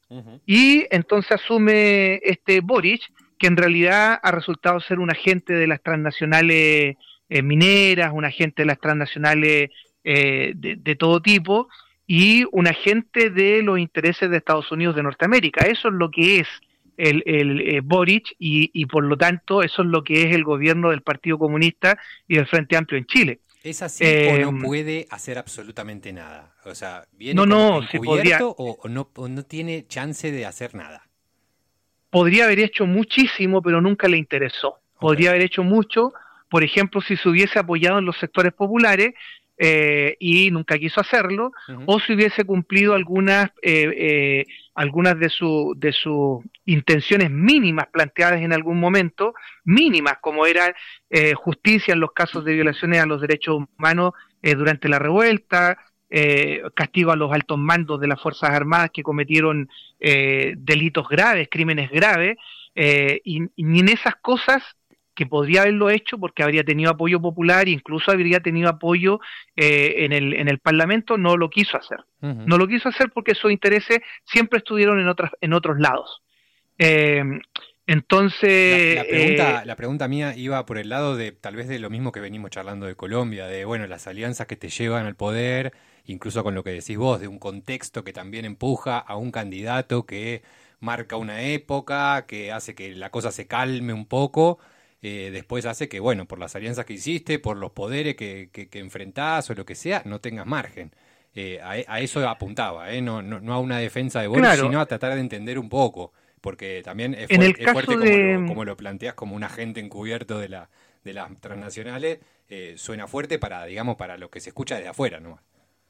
Uh-huh. Y entonces asume este Boric, que en realidad ha resultado ser un agente de las transnacionales eh, mineras, un agente de las transnacionales eh, de, de todo tipo, y un agente de los intereses de Estados Unidos de Norteamérica. Eso es lo que es el, el eh, Boric, y, y por lo tanto eso es lo que es el gobierno del Partido Comunista y del Frente Amplio en Chile. ¿Es así eh, o no puede hacer absolutamente nada? O sea, ¿viene no, no, encubierto podría... o, o, no, o no tiene chance de hacer nada? Podría haber hecho muchísimo, pero nunca le interesó. Okay. Podría haber hecho mucho, por ejemplo, si se hubiese apoyado en los sectores populares, eh, y nunca quiso hacerlo, uh-huh. o si hubiese cumplido algunas eh, eh, algunas de sus de sus intenciones mínimas planteadas en algún momento, mínimas, como era eh, justicia en los casos de violaciones a los derechos humanos eh, durante la revuelta, eh, castigo a los altos mandos de las Fuerzas Armadas que cometieron eh, delitos graves, crímenes graves, eh, y, y ni en esas cosas que podría haberlo hecho porque habría tenido apoyo popular e incluso habría tenido apoyo eh, en el en el Parlamento, no lo quiso hacer. Uh-huh. No lo quiso hacer porque sus intereses siempre estuvieron en otras en otros lados. Eh, entonces... La, la, pregunta, eh, la pregunta mía iba por el lado de tal vez de lo mismo que venimos charlando de Colombia, de bueno, las alianzas que te llevan al poder, incluso con lo que decís vos, de un contexto que también empuja a un candidato que marca una época, que hace que la cosa se calme un poco. Eh, después hace que, bueno, por las alianzas que hiciste, por los poderes que, que, que enfrentás o lo que sea, no tengas margen. Eh, a, a eso apuntaba, ¿eh? no, no, no a una defensa de Boric, claro, sino a tratar de entender un poco, porque también es, en fuerte, el es fuerte como, de... lo, como lo planteás, como un agente encubierto de, la, de las transnacionales, eh, suena fuerte para, digamos, para lo que se escucha desde afuera, ¿no?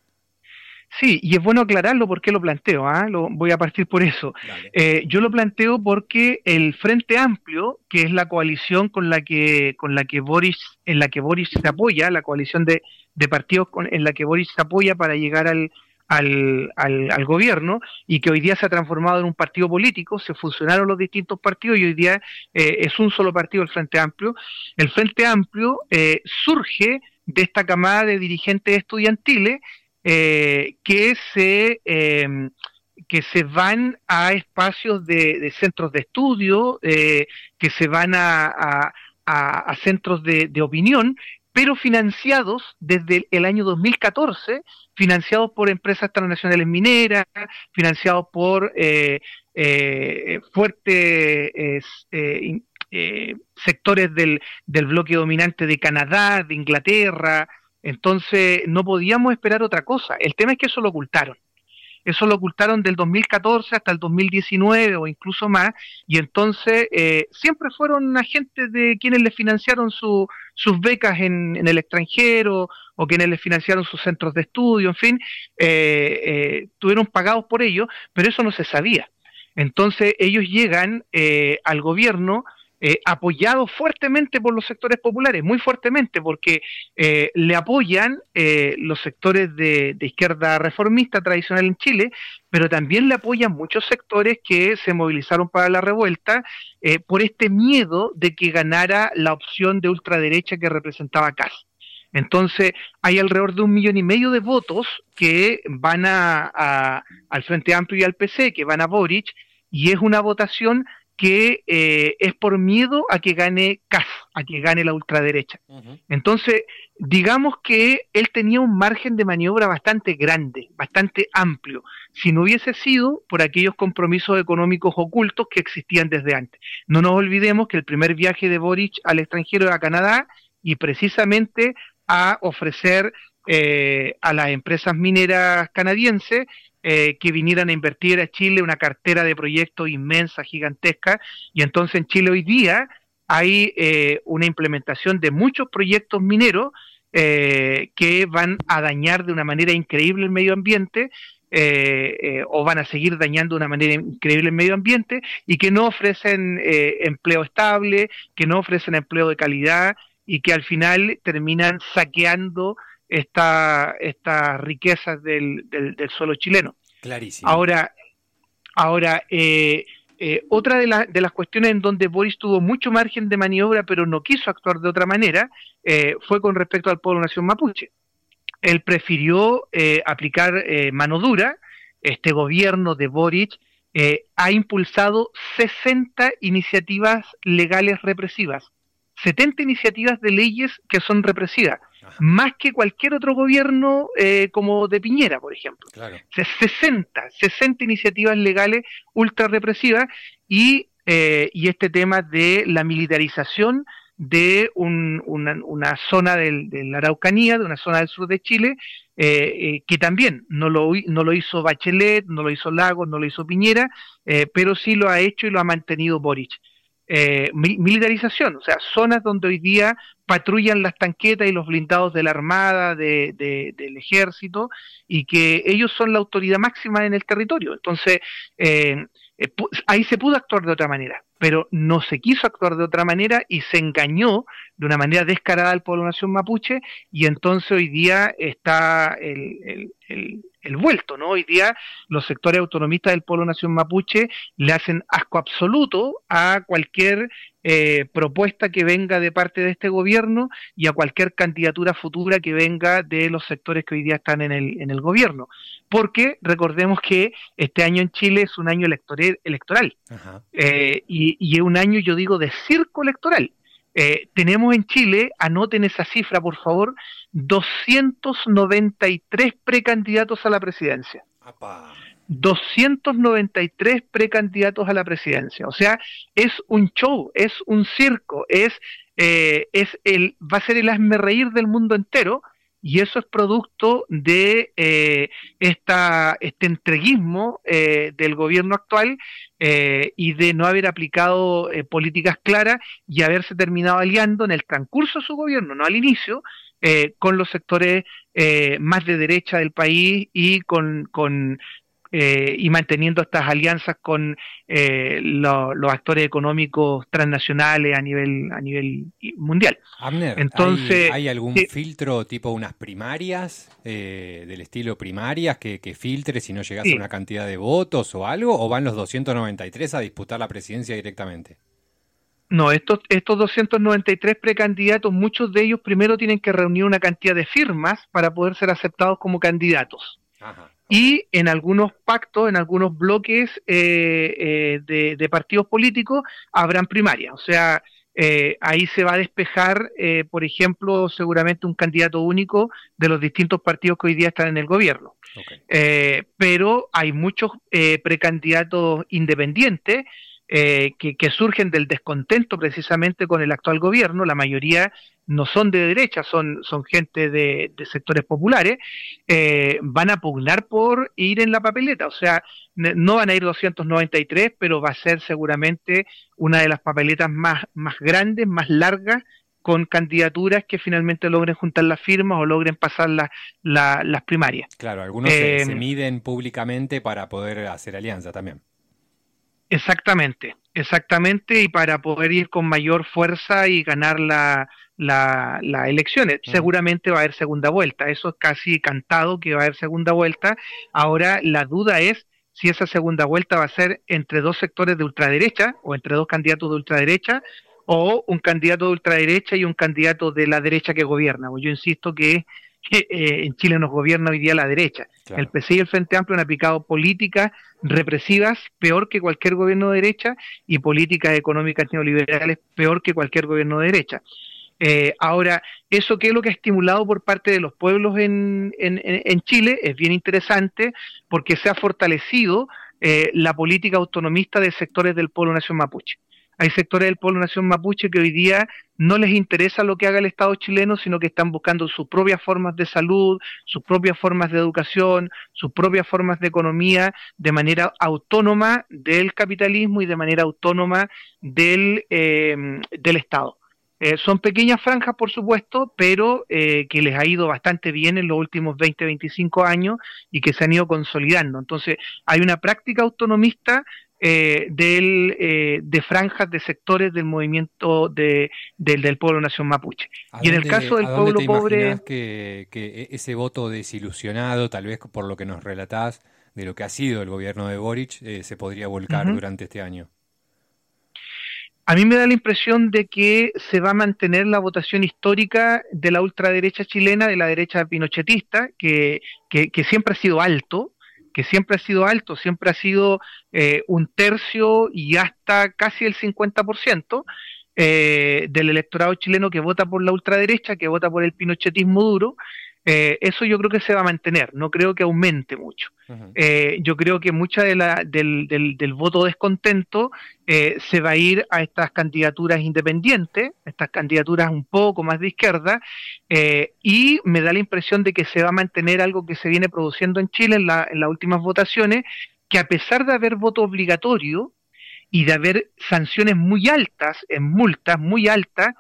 Sí, y es bueno aclararlo porque lo planteo, ¿eh? Lo, voy a partir por eso. Eh, yo lo planteo porque el Frente Amplio, que es la coalición con la que con la que Boric, en la que Boric se apoya, la coalición de, de partidos con, en la que Boric se apoya para llegar al, al, al, al gobierno, y que hoy día se ha transformado en un partido político, se fusionaron los distintos partidos y hoy día eh, es un solo partido, el Frente Amplio. El Frente Amplio eh, surge de esta camada de dirigentes estudiantiles Eh, que se eh, que se van a espacios de, de centros de estudio, eh, que se van a, a, a, a centros de, de opinión, pero financiados desde el, el año dos mil catorce, financiados por empresas transnacionales mineras, financiados por eh, eh, fuertes eh, eh, eh, sectores del, del bloque dominante de Canadá, de Inglaterra. Entonces no podíamos esperar otra cosa. El tema es que eso lo ocultaron. Eso lo ocultaron del dos mil catorce hasta el dos mil diecinueve o incluso más, y entonces eh, siempre fueron agentes de quienes les financiaron su, sus becas en, en el extranjero, o quienes les financiaron sus centros de estudio, en fin, eh, eh, estuvieron pagados por ello, pero eso no se sabía. Entonces ellos llegan eh, al gobierno Eh, apoyado fuertemente por los sectores populares, muy fuertemente, porque eh, le apoyan eh, los sectores de, de izquierda reformista tradicional en Chile, pero también le apoyan muchos sectores que se movilizaron para la revuelta eh, por este miedo de que ganara la opción de ultraderecha que representaba Kast. Entonces hay alrededor de un millón y medio de votos que van a, a, al Frente Amplio y al P C, que van a Boric, y es una votación que eh, es por miedo a que gane Kast, a que gane la ultraderecha. Uh-huh. Entonces, digamos que él tenía un margen de maniobra bastante grande, bastante amplio, si no hubiese sido por aquellos compromisos económicos ocultos que existían desde antes. No nos olvidemos que el primer viaje de Boric al extranjero era a Canadá, y precisamente a ofrecer eh, a las empresas mineras canadienses Eh, que vinieran a invertir a Chile una cartera de proyectos inmensa, gigantesca, y entonces en Chile hoy día hay eh, una implementación de muchos proyectos mineros eh, que van a dañar de una manera increíble el medio ambiente, eh, eh, o van a seguir dañando de una manera increíble el medio ambiente, y que no ofrecen eh, empleo estable, que no ofrecen empleo de calidad, y que al final terminan saqueando esta, estas riquezas del, del, del suelo chileno. Clarísimo. Ahora, ahora eh, eh, otra de, la, de las cuestiones en donde Boric tuvo mucho margen de maniobra, pero no quiso actuar de otra manera, eh, fue con respecto al pueblo nación mapuche. Él prefirió eh, aplicar eh, mano dura. Este gobierno de Boric eh, ha impulsado sesenta iniciativas legales represivas, setenta iniciativas de leyes que son represivas, Ajá. más que cualquier otro gobierno eh, como de Piñera, por ejemplo. Claro. O sea, sesenta, sesenta iniciativas legales ultra represivas y, eh, y este tema de la militarización de un, una, una zona del, de la Araucanía, de una zona del sur de Chile, eh, eh, que también no lo, no lo hizo Bachelet, no lo hizo Lagos, no lo hizo Piñera, eh, pero sí lo ha hecho y lo ha mantenido Boric. Eh, militarización, o sea, zonas donde hoy día patrullan las tanquetas y los blindados de la Armada, de, de, del Ejército, y que ellos son la autoridad máxima en el territorio. Entonces, eh, eh, ahí se pudo actuar de otra manera, pero no se quiso actuar de otra manera y se engañó de una manera descarada al pueblo nación mapuche, y entonces hoy día está el, el, el, el vuelto, ¿no? Hoy día los sectores autonomistas del pueblo nación mapuche le hacen asco absoluto a cualquier eh, propuesta que venga de parte de este gobierno y a cualquier candidatura futura que venga de los sectores que hoy día están en el, en el gobierno. Porque recordemos que este año en Chile es un año electoral, electoral. Ajá. Eh, y, y es un año, yo digo, de circo electoral. Eh, tenemos en Chile, anoten esa cifra por favor, doscientos noventa y tres precandidatos a la presidencia. Apá. doscientos noventa y tres precandidatos a la presidencia. O sea, es un show, es un circo, es, eh, es el, va a ser el hazmerreír del mundo entero. Y eso es producto de eh, esta, este entreguismo eh, del gobierno actual eh, y de no haber aplicado eh, políticas claras y haberse terminado aliando en el transcurso de su gobierno, no al inicio, eh, con los sectores eh, más de derecha del país y con... con Eh, y manteniendo estas alianzas con eh, lo, los actores económicos transnacionales a nivel a nivel mundial. Abner, entonces, ¿hay, hay algún sí, filtro tipo unas primarias eh, del estilo primarias que, que filtre si no llegas sí. a una cantidad de votos o algo, o van los doscientos noventa y tres a disputar la presidencia directamente? No, estos, estos doscientos noventa y tres precandidatos, muchos de ellos primero tienen que reunir una cantidad de firmas para poder ser aceptados como candidatos. Ajá. Y en algunos pactos, en algunos bloques eh, eh, de, de partidos políticos, habrán primarias. O sea, eh, ahí se va a despejar, eh, por ejemplo, seguramente un candidato único de los distintos partidos que hoy día están en el gobierno. Okay. Eh, pero hay muchos eh, precandidatos independientes eh, que, que surgen del descontento precisamente con el actual gobierno. La mayoría no son de derecha, son, son gente de, de sectores populares, eh, van a pugnar por ir en la papeleta. O sea, no van a ir doscientos noventa y tres, pero va a ser seguramente una de las papeletas más, más grandes, más largas, con candidaturas que finalmente logren juntar las firmas o logren pasar la, la, las primarias. Claro, algunos eh, se, se miden públicamente para poder hacer alianza también. Exactamente, exactamente, y para poder ir con mayor fuerza y ganar la, la, las elecciones. Uh-huh. Seguramente va a haber segunda vuelta, eso es casi cantado que va a haber segunda vuelta. Ahora la duda es si esa segunda vuelta va a ser entre dos sectores de ultraderecha o entre dos candidatos de ultraderecha o un candidato de ultraderecha y un candidato de la derecha que gobierna. Yo insisto que que eh, en Chile nos gobierna hoy día la derecha. Claro. El P C y el Frente Amplio han aplicado políticas represivas peor que cualquier gobierno de derecha y políticas económicas neoliberales peor que cualquier gobierno de derecha. Eh, ahora, ¿eso qué es lo que ha estimulado por parte de los pueblos en, en, en Chile? Es bien interesante porque se ha fortalecido eh, la política autonomista de sectores del pueblo nación mapuche. Hay sectores del pueblo nación mapuche que hoy día no les interesa lo que haga el Estado chileno, sino que están buscando sus propias formas de salud, sus propias formas de educación, sus propias formas de economía, de manera autónoma del capitalismo y de manera autónoma del, eh, del Estado. Eh, son pequeñas franjas, por supuesto, pero eh, que les ha ido bastante bien en los últimos veinte, veinticinco años y que se han ido consolidando. Entonces, hay una práctica autonomista Eh, del, eh, de franjas de sectores del movimiento de, del, del pueblo nación mapuche. Y en el caso del pueblo pobre... Que, que ese voto desilusionado, tal vez por lo que nos relatás, de lo que ha sido el gobierno de Boric, eh, se podría volcar uh-huh. durante este año? A mí me da la impresión de que se va a mantener la votación histórica de la ultraderecha chilena, de la derecha pinochetista, que, que, que siempre ha sido alto, que siempre ha sido alto, siempre ha sido eh, un tercio y hasta casi el cincuenta por ciento eh, del electorado chileno que vota por la ultraderecha, que vota por el pinochetismo duro. Eh, eso yo creo que se va a mantener, no creo que aumente mucho. Uh-huh. Eh, yo creo que mucha de la, del, del, del voto descontento eh, se va a ir a estas candidaturas independientes, estas candidaturas un poco más de izquierda, eh, y me da la impresión de que se va a mantener algo que se viene produciendo en Chile en, la, en las últimas votaciones, que a pesar de haber voto obligatorio y de haber sanciones muy altas, en multas muy altas,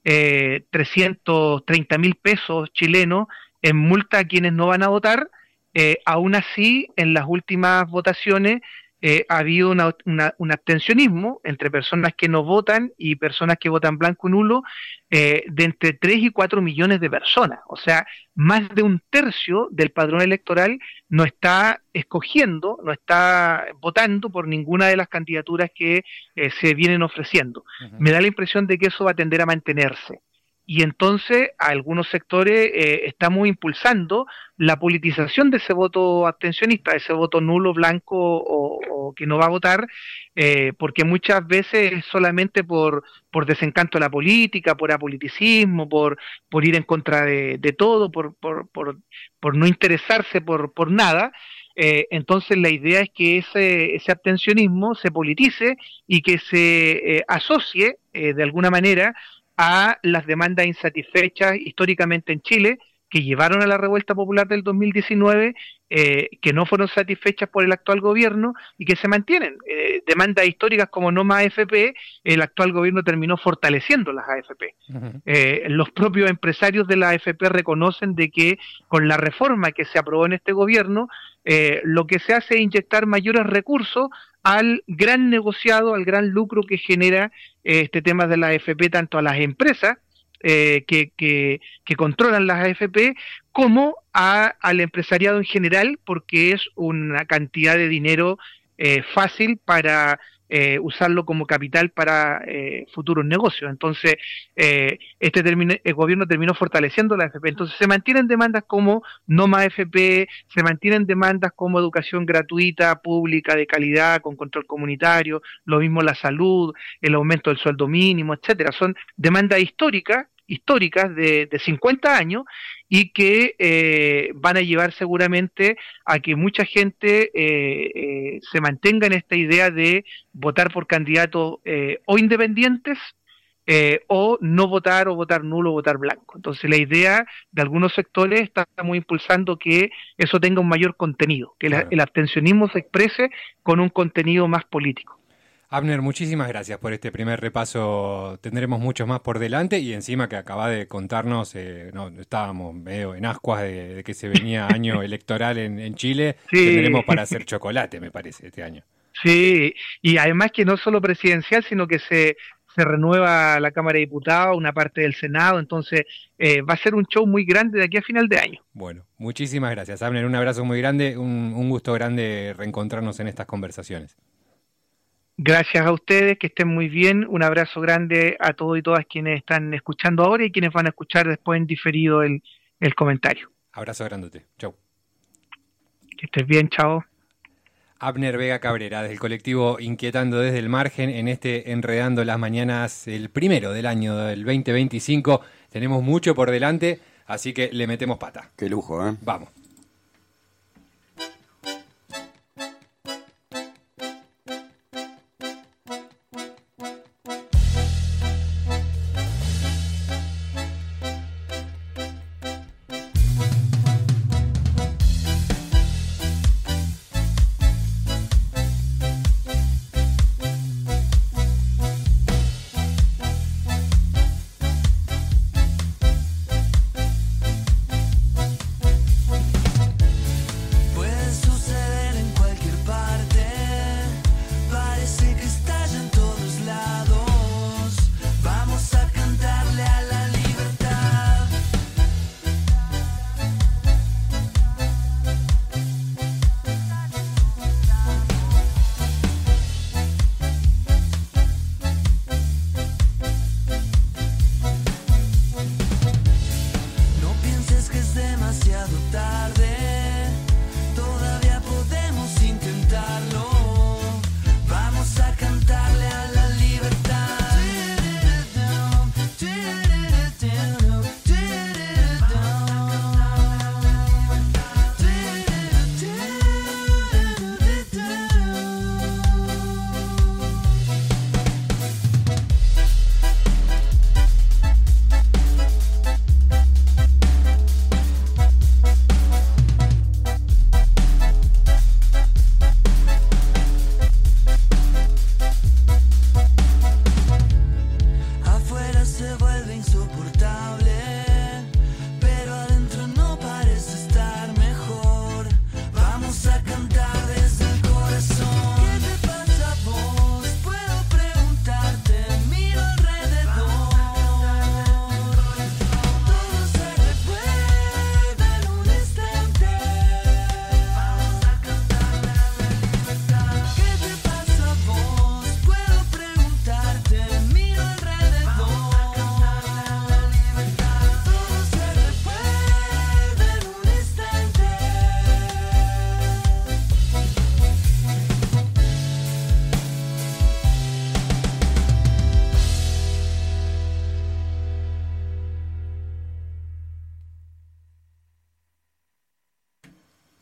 eh, trescientos treinta mil pesos chilenos, en multa a quienes no van a votar, eh, aún así en las últimas votaciones eh, ha habido una, una, un abstencionismo entre personas que no votan y personas que votan blanco y nulo eh, de entre tres y cuatro millones de personas. O sea, más de un tercio del padrón electoral no está escogiendo, no está votando por ninguna de las candidaturas que eh, se vienen ofreciendo. Uh-huh. Me da la impresión de que eso va a tender a mantenerse. Y entonces a algunos sectores eh, estamos impulsando la politización de ese voto abstencionista, de ese voto nulo, blanco o, o que no va a votar, eh, porque muchas veces es solamente por, por desencanto de la política, por apoliticismo, por, por ir en contra de, de todo, por, por, por, por no interesarse por, por nada. Eh, entonces la idea es que ese, ese abstencionismo se politice y que se eh, asocie eh, de alguna manera a las demandas insatisfechas históricamente en Chile, que llevaron a la revuelta popular del dos mil diecinueve, eh, que no fueron satisfechas por el actual gobierno y que se mantienen. Eh, demandas históricas como no más A F P, el actual gobierno terminó fortaleciendo las A F P. Uh-huh. Eh, los propios empresarios de la A F P reconocen de que con la reforma que se aprobó en este gobierno, eh, lo que se hace es inyectar mayores recursos al gran negociado, al gran lucro que genera eh, este tema de la A F P, tanto a las empresas eh, que, que, que controlan las A F P, como a, al empresariado en general, porque es una cantidad de dinero eh, fácil para eh, usarlo como capital para eh, futuros negocios. Entonces, eh, este termine, el gobierno terminó fortaleciendo la A F P. Entonces, se mantienen demandas como no más A F P, se mantienen demandas como educación gratuita, pública, de calidad, con control comunitario, lo mismo la salud, el aumento del sueldo mínimo, etcétera. Son demandas históricas, históricas de, de cincuenta años y que eh, van a llevar seguramente a que mucha gente eh, eh, se mantenga en esta idea de votar por candidatos eh, o independientes eh, o no votar o votar nulo o votar blanco. Entonces la idea de algunos sectores está muy impulsando que eso tenga un mayor contenido, que claro, el, el abstencionismo se exprese con un contenido más político. Abner, muchísimas gracias por este primer repaso. Tendremos muchos más por delante y encima que acaba de contarnos, eh, no, estábamos medio en ascuas de, de que se venía año electoral en, en Chile. Sí. Tendremos para hacer chocolate, me parece, este año. Sí, y además que no solo presidencial, sino que se, se renueva la Cámara de Diputados, una parte del Senado, entonces eh, va a ser un show muy grande de aquí a final de año. Bueno, muchísimas gracias, Abner, un abrazo muy grande, un, un gusto grande reencontrarnos en estas conversaciones. Gracias a ustedes, que estén muy bien. Un abrazo grande a todos y todas quienes están escuchando ahora y quienes van a escuchar después en diferido el, el comentario. Abrazo grandote. Chau. Que estés bien, chao. Abner Vega Cabrera, del colectivo Inquietando desde el Margen, en este Enredando las Mañanas, el primero del año del veinte veinticinco. Tenemos mucho por delante, así que le metemos pata. Qué lujo, ¿eh? Vamos.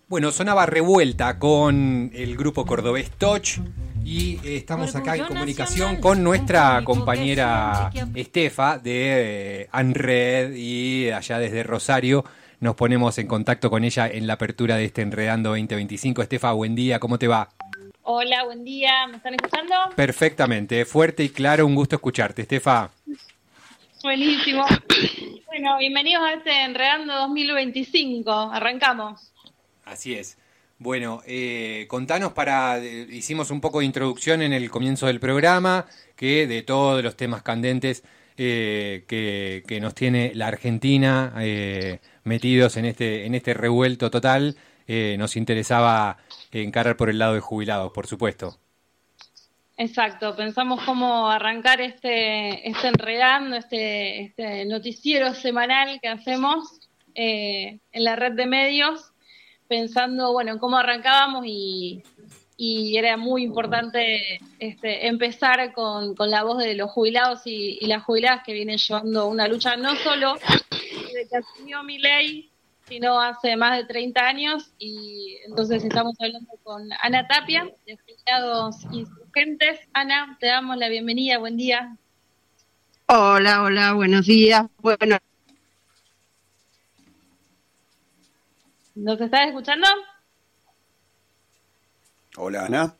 Bueno, sonaba Revuelta con el grupo cordobés Toch y eh, estamos acá en comunicación con nuestra compañera Estefa de eh, Anred, y allá desde Rosario nos ponemos en contacto con ella en la apertura de este Enredando veinte veinticinco. Estefa, buen día, ¿cómo te va? Hola, buen día, ¿me están escuchando? Perfectamente, fuerte y claro, un gusto escucharte, Estefa. Buenísimo. Bueno, bienvenidos a este Enredando dos mil veinticinco, arrancamos. Así es. Bueno, eh, contanos para... Eh, hicimos un poco de introducción en el comienzo del programa, que de todos los temas candentes eh, que, que nos tiene la Argentina eh, metidos en este, en este revuelto total, eh, nos interesaba encarar por el lado de jubilados, por supuesto. Exacto, pensamos cómo arrancar este, este Enredando, este, este noticiero semanal que hacemos eh, en la red de medios, pensando, bueno, en cómo arrancábamos y, y era muy importante este, empezar con, con la voz de los jubilados y, y las jubiladas que vienen llevando una lucha no solo desde que asumió Milei, sino hace más de treinta años, y entonces estamos hablando con Ana Tapia, de Jubilados Insurgentes. Ana, te damos la bienvenida, buen día. Hola, hola, buenos días. Bueno, ¿nos estás escuchando? Hola, Ana.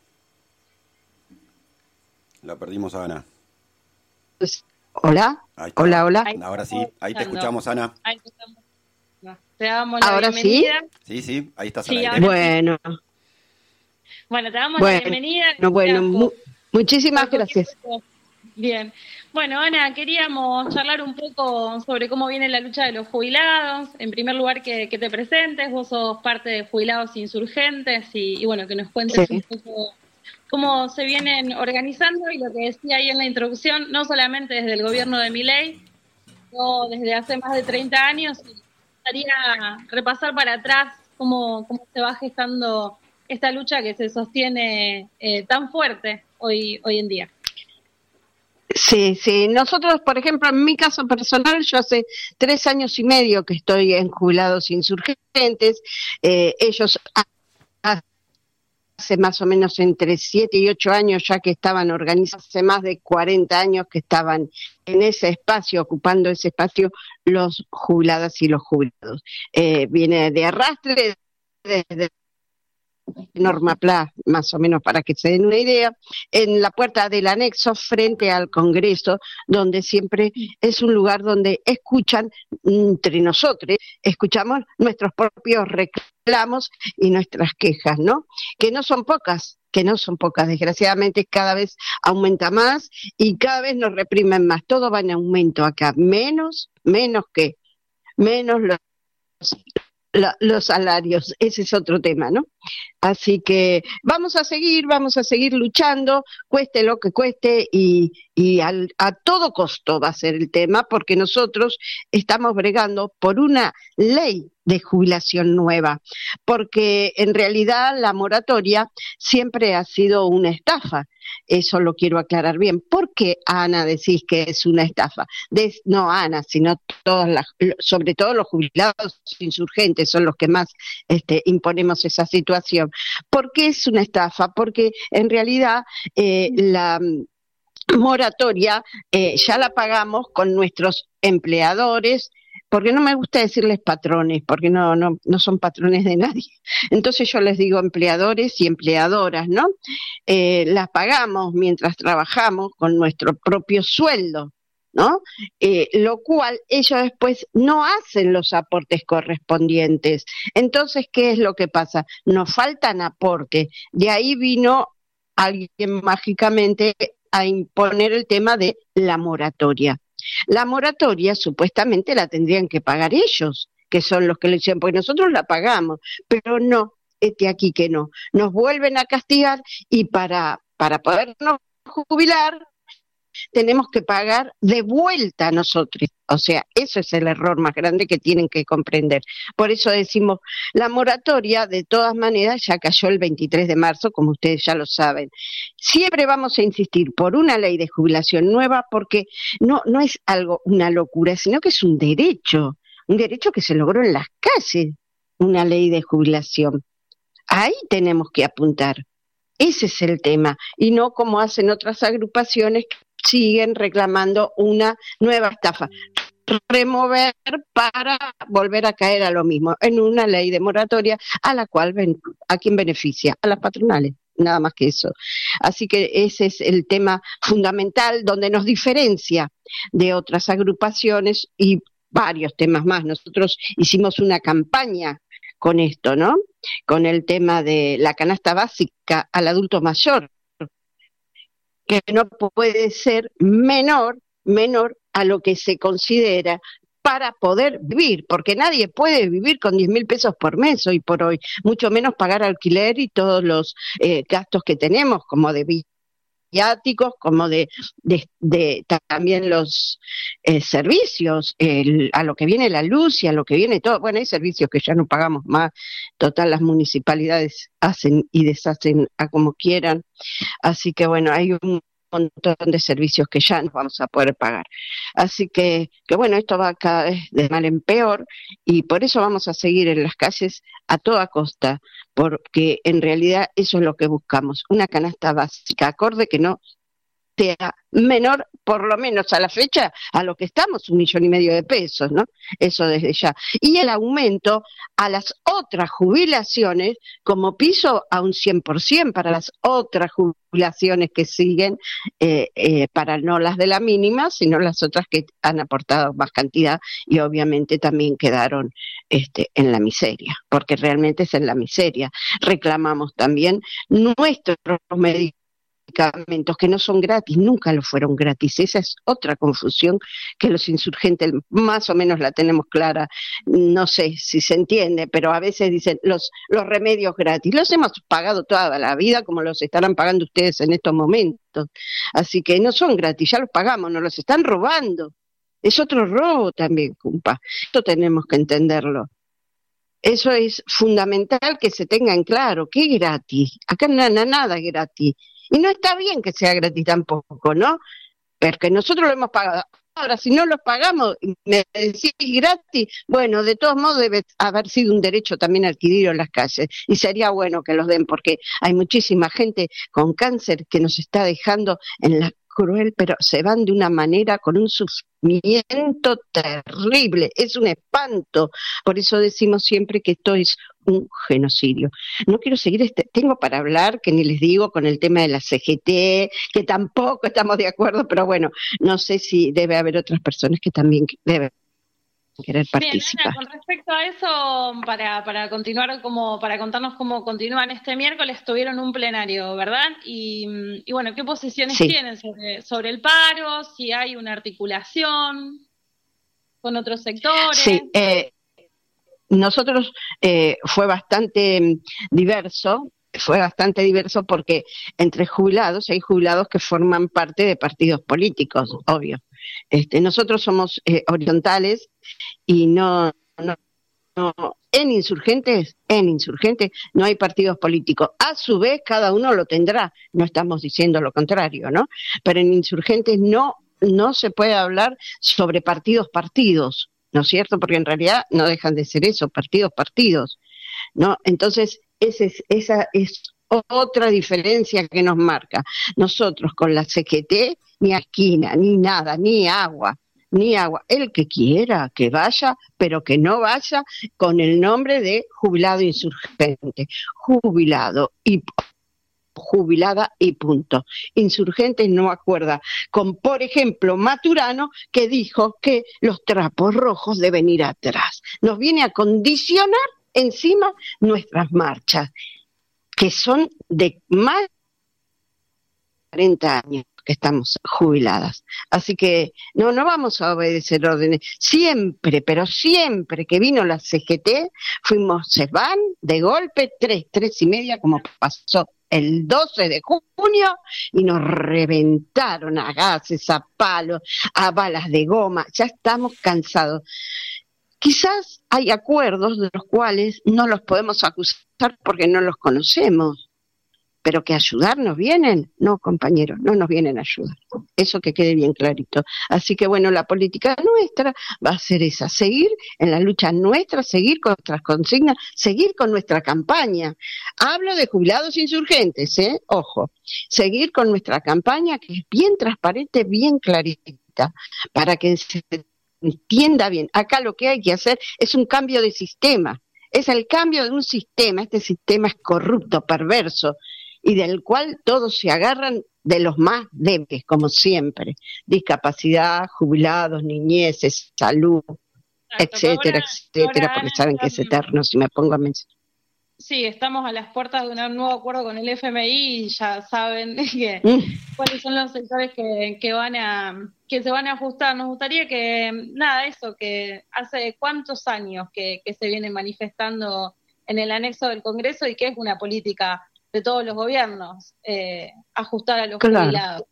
La perdimos a Ana. pues, hola, Ahí está. hola, hola. Ahora sí, ahí te escuchamos, Ana. Ahí te estamos. Te damos la ¿Ahora bienvenida. Sí, sí, ahí estás. Sí, al aire. ahora Bueno, Bueno, te damos Bueno, la bienvenida. no, bueno, mu- muchísimas Por gracias. supuesto. Bien. Bueno, Ana, queríamos charlar un poco sobre cómo viene la lucha de los jubilados. En primer lugar, que, que te presentes. Vos sos parte de Jubilados Insurgentes y, y bueno, que nos cuentes Sí. un poco cómo se vienen organizando, y lo que decía ahí en la introducción, no solamente desde el gobierno de Milei, sino desde hace más de treinta años. Y me gustaría repasar para atrás cómo, cómo se va gestando esta lucha que se sostiene eh, tan fuerte hoy, hoy en día. Sí, sí. Nosotros, por ejemplo, en mi caso personal, yo hace tres años y medio que estoy en Jubilados Insurgentes. Eh, ellos ha- hace más o menos entre siete y ocho años ya que estaban organizados, hace más de cuarenta años que estaban en ese espacio, ocupando ese espacio, los jubiladas y los jubilados. Eh, viene de arrastre desde Norma Pla, más o menos para que se den una idea, en la puerta del anexo frente al Congreso, donde siempre es un lugar donde escuchan, entre nosotros, escuchamos nuestros propios reclamos y nuestras quejas, ¿no? Que no son pocas, que no son pocas, desgraciadamente cada vez aumenta más y cada vez nos reprimen más, todo va en aumento acá, menos, menos que, menos los La, los salarios, ese es otro tema, ¿no? Así que vamos a seguir, vamos a seguir luchando, cueste lo que cueste, y, y al, a todo costo va a ser el tema, porque nosotros estamos bregando por una ley de jubilación nueva, porque en realidad la moratoria siempre ha sido una estafa. Eso lo quiero aclarar bien. ¿Por qué, Ana, decís que es una estafa? De, no Ana, sino todas las, sobre todo los jubilados insurgentes son los que más este, imponemos esa situación. ¿Por qué es una estafa? Porque en realidad eh, la moratoria eh, ya la pagamos con nuestros empleadores, porque no me gusta decirles patrones, porque no, no, no son patrones de nadie. Entonces yo les digo empleadores y empleadoras, ¿no? Eh, las pagamos mientras trabajamos con nuestro propio sueldo, ¿no? Eh, lo cual ellos después no hacen los aportes correspondientes. Entonces, ¿qué es lo que pasa? Nos faltan aportes. De ahí vino alguien mágicamente a imponer el tema de la moratoria. La moratoria supuestamente la tendrían que pagar ellos, que son los que le dicen, porque nosotros la pagamos, pero no, este aquí que no. Nos vuelven a castigar y para, para podernos jubilar tenemos que pagar de vuelta a nosotros. O sea, eso es el error más grande que tienen que comprender. Por eso decimos, la moratoria de todas maneras ya cayó el veintitrés de marzo, como ustedes ya lo saben. Siempre vamos a insistir por una ley de jubilación nueva, porque no, no es algo, una locura, sino que es un derecho, un derecho que se logró en las calles. una ley de jubilación. Ahí tenemos que apuntar. Ese es el tema, y no como hacen otras agrupaciones que siguen reclamando una nueva estafa. Remover para volver a caer a lo mismo, en una ley de moratoria a la cual, ¿a quién beneficia? A las patronales, nada más que eso. Así que ese es el tema fundamental donde nos diferencia de otras agrupaciones y varios temas más. Nosotros hicimos una campaña con esto, ¿no? Con el tema de la canasta básica al adulto mayor, que no puede ser menor, menor a lo que se considera para poder vivir, porque nadie puede vivir con diez mil pesos por mes hoy por hoy, mucho menos pagar alquiler y todos los eh, gastos que tenemos, como de viáticos, como de, de, de también los eh, servicios, el, a lo que viene la luz y a lo que viene todo. Bueno, hay servicios que ya no pagamos más, total las municipalidades hacen y deshacen a como quieran, así que bueno, hay un montón de servicios que ya nos vamos a poder pagar. Así que, que bueno, esto va cada vez de mal en peor y por eso vamos a seguir en las calles a toda costa, porque en realidad eso es lo que buscamos, una canasta básica acorde que no sea menor, por lo menos a la fecha, a lo que estamos, un millón y medio de pesos, ¿no? Eso desde ya. Y el aumento a las otras jubilaciones como piso a un cien por ciento para las otras jubilaciones que siguen, eh, eh, para no las de la mínima, sino las otras que han aportado más cantidad y obviamente también quedaron este, en la miseria, porque realmente es en la miseria. Reclamamos también nuestros medicamentos medicamentos que no son gratis, nunca lo fueron gratis. Esa es otra confusión que los insurgentes más o menos la tenemos clara, no sé si se entiende, pero a veces dicen los, los remedios gratis, los hemos pagado toda la vida como los estarán pagando ustedes en estos momentos, así que no son gratis, ya los pagamos, nos los están robando, es otro robo también, compa, esto tenemos que entenderlo. Eso es fundamental que se tenga en claro, que es gratis, acá nada, nada es gratis. Y no está bien que sea gratis tampoco, ¿no? Porque nosotros lo hemos pagado. Ahora, si no lo pagamos, me decís gratis, bueno, de todos modos debe haber sido un derecho también adquirido en las calles. Y sería bueno que los den, porque hay muchísima gente con cáncer que nos está dejando en la cruel, pero se van de una manera con un sufrimiento terrible, es un espanto. Por eso decimos siempre que esto es un genocidio. No quiero seguir, este, tengo para hablar, que ni les digo, con el tema de la C G T, que tampoco estamos de acuerdo, pero bueno, no sé si debe haber otras personas que también deben querer participar. Bien, Ana, con respecto a eso, para, para continuar, como para contarnos cómo continúan este miércoles, tuvieron un plenario, ¿verdad? Y, y bueno, ¿qué posiciones sí. tienen sobre, sobre el paro? Si hay una articulación con otros sectores. Sí, eh, nosotros eh, fue bastante diverso, fue bastante diverso porque entre jubilados hay jubilados que forman parte de partidos políticos, obvio. Este, nosotros somos eh, horizontales y no, no, no, en insurgentes, en insurgentes no hay partidos políticos. A su vez cada uno lo tendrá, no estamos diciendo lo contrario, ¿no? Pero en insurgentes no, no se puede hablar sobre partidos, partidos, ¿no es cierto? Porque en realidad no dejan de ser eso, partidos, partidos, ¿no? Entonces, ese es, esa es otra diferencia que nos marca. Nosotros con la C G T, ni esquina, ni nada, ni agua, ni agua. El que quiera que vaya, pero que no vaya con el nombre de jubilado insurgente. Jubilado y jubilada y punto. Insurgentes no acuerda con, por ejemplo, Maturano, que dijo que los trapos rojos deben ir atrás. Nos viene a condicionar encima nuestras marchas, que son de más de cuarenta años que estamos jubiladas. Así que no, no vamos a obedecer órdenes. Siempre, pero siempre que vino la C G T, fuimos, se van de golpe, tres, tres y media, como pasó el doce de junio, y nos reventaron a gases, a palos, a balas de goma. Ya estamos cansados. Quizás hay acuerdos de los cuales no los podemos acusar porque no los conocemos, pero que ayudarnos vienen, no, compañeros, no nos vienen a ayudar. Eso que quede bien clarito. Así que bueno, la política nuestra va a ser esa, seguir en la lucha nuestra, seguir con nuestras consignas, seguir con nuestra campaña. Hablo de jubilados insurgentes, ¿eh? Ojo, seguir con nuestra campaña que es bien transparente, bien clarita, para que se entienda bien. Acá lo que hay que hacer es un cambio de sistema, es el cambio de un sistema, este sistema es corrupto, perverso, y del cual todos se agarran de los más débiles, como siempre, discapacidad, jubilados, niñeces, salud, Exacto, etcétera, ahora, etcétera, ahora porque saben que es eterno si me pongo a mencionar. Sí, estamos a las puertas de un nuevo acuerdo con el F M I y ya saben que, Mm. cuáles son los sectores que, que van a que se van a ajustar. Nos gustaría que, nada, eso, que hace cuántos años que, que se viene manifestando en el anexo del Congreso y que es una política de todos los gobiernos, eh, ajustar a los Claro. jubilados.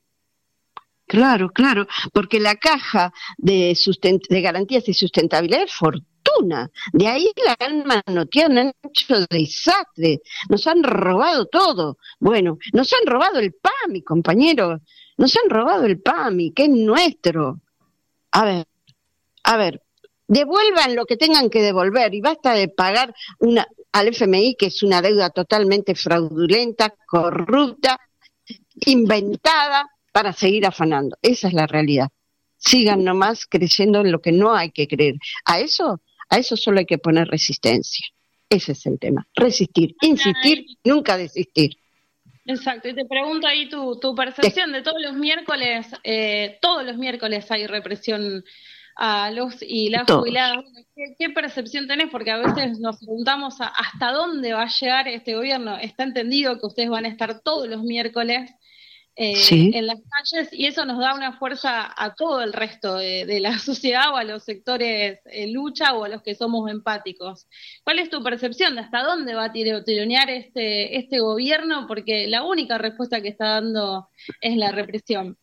Claro, claro, porque la caja de, sustent- de garantías y sustentabilidad es fortuna. De ahí la han manoteado, han hecho desastre, nos han robado todo. Bueno, nos han robado el P A M I, compañeros, nos han robado el P A M I, que es nuestro. A ver, a ver, devuelvan lo que tengan que devolver y basta de pagar una al F M I, que es una deuda totalmente fraudulenta, corrupta, inventada para seguir afanando. Esa es la realidad. Sigan nomás creyendo en lo que no hay que creer. A eso, a eso solo hay que poner resistencia. Ese es el tema. Resistir, insistir, nunca desistir. Exacto, y te pregunto ahí tu, tu percepción de todos los miércoles, eh, todos los miércoles hay represión a los y las Todos. jubiladas. ¿Qué, qué percepción tenés? Porque a veces nos preguntamos a- hasta dónde va a llegar este gobierno. Está entendido que ustedes van a estar todos los miércoles eh, Sí. en las calles y eso nos da una fuerza a todo el resto de, de la sociedad o a los sectores en lucha o a los que somos empáticos. ¿Cuál es tu percepción de hasta dónde va a tiro- tironear este, este gobierno? Porque la única respuesta que está dando es la represión.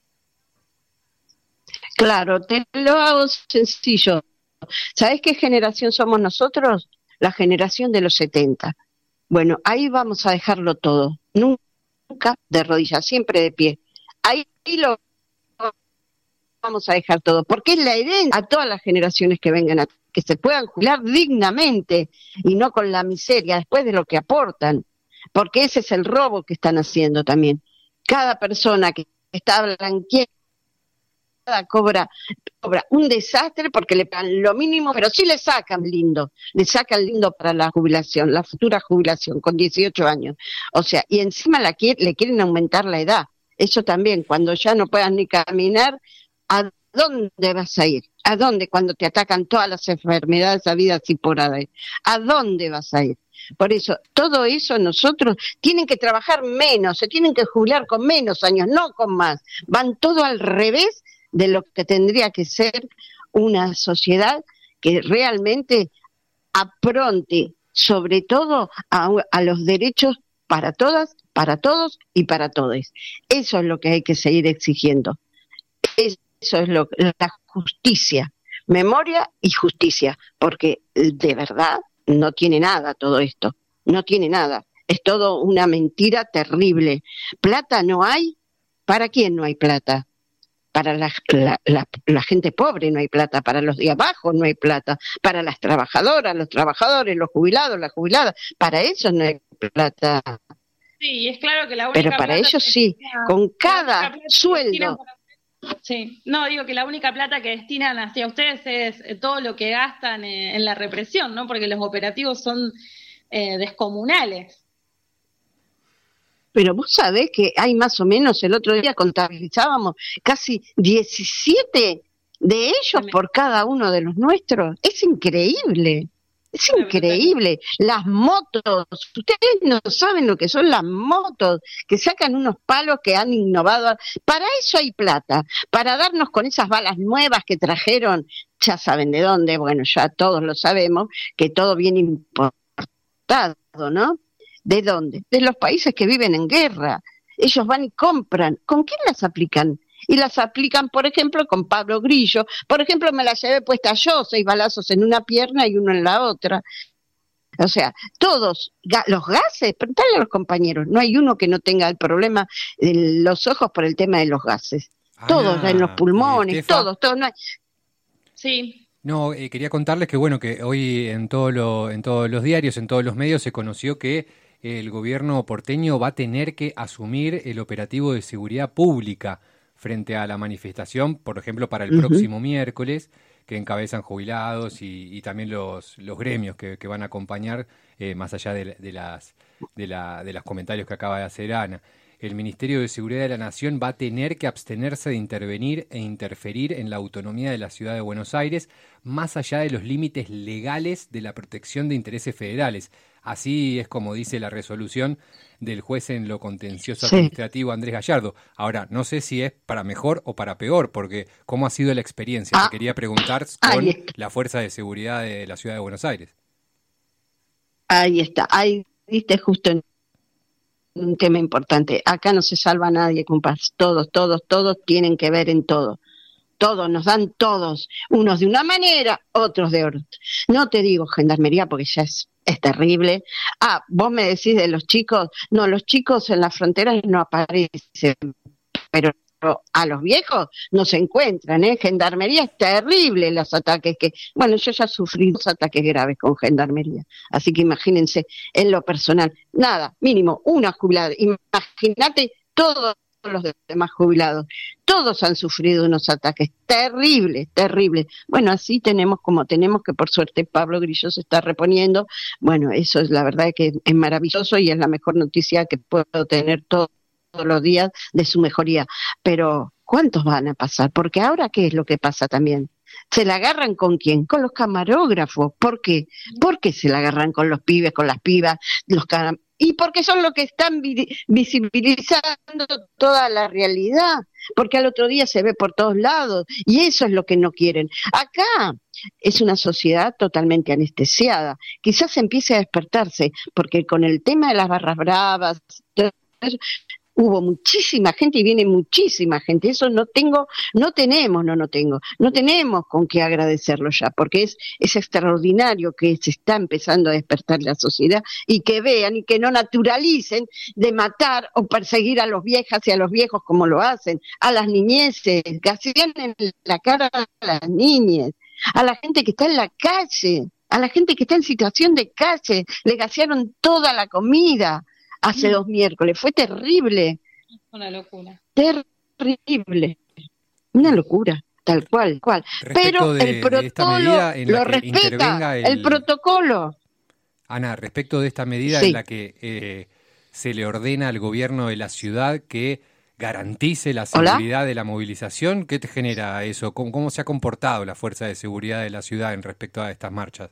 Claro, te lo hago sencillo. ¿Sabés qué generación somos nosotros? La generación de los setenta. Bueno, ahí vamos a dejarlo todo. Nunca de rodillas, siempre de pie. Ahí lo vamos a dejar todo, porque es la herencia a todas las generaciones que vengan, a que se puedan jubilar dignamente y no con la miseria después de lo que aportan, porque ese es el robo que están haciendo también. Cada persona que está blanqueada cobra cobra un desastre porque le pagan lo mínimo, pero sí le sacan lindo, le sacan lindo para la jubilación, la futura jubilación con dieciocho años. O sea, y encima la quiere, le quieren aumentar la edad. Eso también, cuando ya no puedas ni caminar, ¿a dónde vas a ir? ¿A dónde cuando te atacan todas las enfermedades habidas y por haber? ¿A dónde vas a ir? Por eso, todo eso nosotros tienen que trabajar menos, se tienen que jubilar con menos años, no con más. Van todo al revés de lo que tendría que ser una sociedad que realmente apronte, sobre todo a, a los derechos para todas, para todos y para todos. Eso es lo que hay que seguir exigiendo. Eso es lo, la justicia, memoria y justicia, porque de verdad no tiene nada todo esto, no tiene nada. Es todo una mentira terrible. Plata no hay. ¿Para quién no hay plata? Para la, la, la, la gente pobre no hay plata, para los de abajo no hay plata, para las trabajadoras, los trabajadores, los jubilados, las jubiladas, para eso no hay plata. Sí, es claro que la única Pero para plata ellos que sí, destina- con la única cada plata que destinan sueldo. para- Sí, no, digo que la única plata que destinan hacia ustedes es eh, todo lo que gastan eh, en la represión, ¿no? Porque los operativos son eh, descomunales. Pero vos sabés que hay más o menos, el otro día contabilizábamos casi diecisiete de ellos por cada uno de los nuestros. Es increíble, es increíble. Las motos, ustedes no saben lo que son las motos, que sacan unos palos que han innovado. Para eso hay plata, para darnos con esas balas nuevas que trajeron, ya saben de dónde, bueno, ya todos lo sabemos, que todo viene importado, ¿no? ¿De dónde? De los países que viven en guerra. Ellos van y compran. ¿Con quién las aplican? Y las aplican, por ejemplo, con Pablo Grillo. Por ejemplo, me la llevé puesta yo, seis balazos en una pierna y uno en la otra. O sea, todos, ga- los gases, preguntale a los compañeros, no hay uno que no tenga el problema de los ojos por el tema de los gases. Todos, Ana, en los pulmones, eh, Estefa. todos, todos. No hay... Sí, No, eh, quería contarles que bueno, que hoy en todo lo, en todos los diarios, en todos los medios se conoció que el gobierno porteño va a tener que asumir el operativo de seguridad pública frente a la manifestación, por ejemplo, para el Ujú. próximo miércoles, que encabezan jubilados y, y también los, los gremios que, que van a acompañar, eh, más allá de, de las de, la, de los comentarios que acaba de hacer Ana. El Ministerio de Seguridad de la Nación va a tener que abstenerse de intervenir e interferir en la autonomía de la Ciudad de Buenos Aires, más allá de los límites legales de la protección de intereses federales. Así es como dice la resolución del juez en lo contencioso Sí. administrativo Andrés Gallardo. Ahora, no sé si es para mejor o para peor, porque ¿cómo ha sido la experiencia? Ah. Te quería preguntar Ahí con está. la Fuerza de Seguridad de la Ciudad de Buenos Aires. Ahí está, ahí diste justo en un tema importante. Acá no se salva nadie, compas. Todos, todos, todos tienen que ver en todo. Todos, nos dan todos. Unos de una manera, otros de otra. No te digo gendarmería porque ya es, es terrible. Ah, vos me decís de los chicos. No, los chicos en las fronteras no aparecen. Pero a los viejos no se encuentran, ¿eh? Gendarmería es terrible los ataques que... Bueno, yo ya sufrí dos ataques graves con gendarmería, así que imagínense en lo personal. Nada, mínimo, una jubilada. Imagínate todos los demás jubilados. Todos han sufrido unos ataques terribles, terribles. Bueno, así tenemos como tenemos, que por suerte Pablo Grillo se está reponiendo. Bueno, eso es la verdad que es maravilloso y es la mejor noticia que puedo tener todo todos los días de su mejoría, pero ¿cuántos van a pasar? Porque ahora, ¿qué es lo que pasa también? ¿Se la agarran con quién? Con los camarógrafos. ¿Por qué? ¿Por qué se la agarran con los pibes, con las pibas? Los cam- y porque son los que están vi- visibilizando toda la realidad, porque al otro día se ve por todos lados, y eso es lo que no quieren. Acá es una sociedad totalmente anestesiada, quizás empiece a despertarse, porque con el tema de las barras bravas, todo eso, hubo muchísima gente y viene muchísima gente. Eso no tengo, no tenemos, no, no tengo, no tenemos con qué agradecerlo ya, porque es, es extraordinario que se está empezando a despertar la sociedad y que vean y que no naturalicen de matar o perseguir a los viejas y a los viejos como lo hacen, a las niñeces, que hacían en la cara a las niñas, a la gente que está en la calle, a la gente que está en situación de calle, le gasearon toda la comida. Hace dos miércoles, fue terrible, una locura. terrible, una locura, tal cual, cual. Respecto Pero de- el de esta protocolo medida en la lo que respeta, intervenga el... el- protocolo. Ana, respecto de esta medida Sí. en la que eh, se le ordena al gobierno de la ciudad que garantice la ¿Hola? seguridad de la movilización, ¿qué te genera eso? ¿Cómo, cómo se ha comportado la Fuerza de Seguridad de la ciudad en respecto a estas marchas?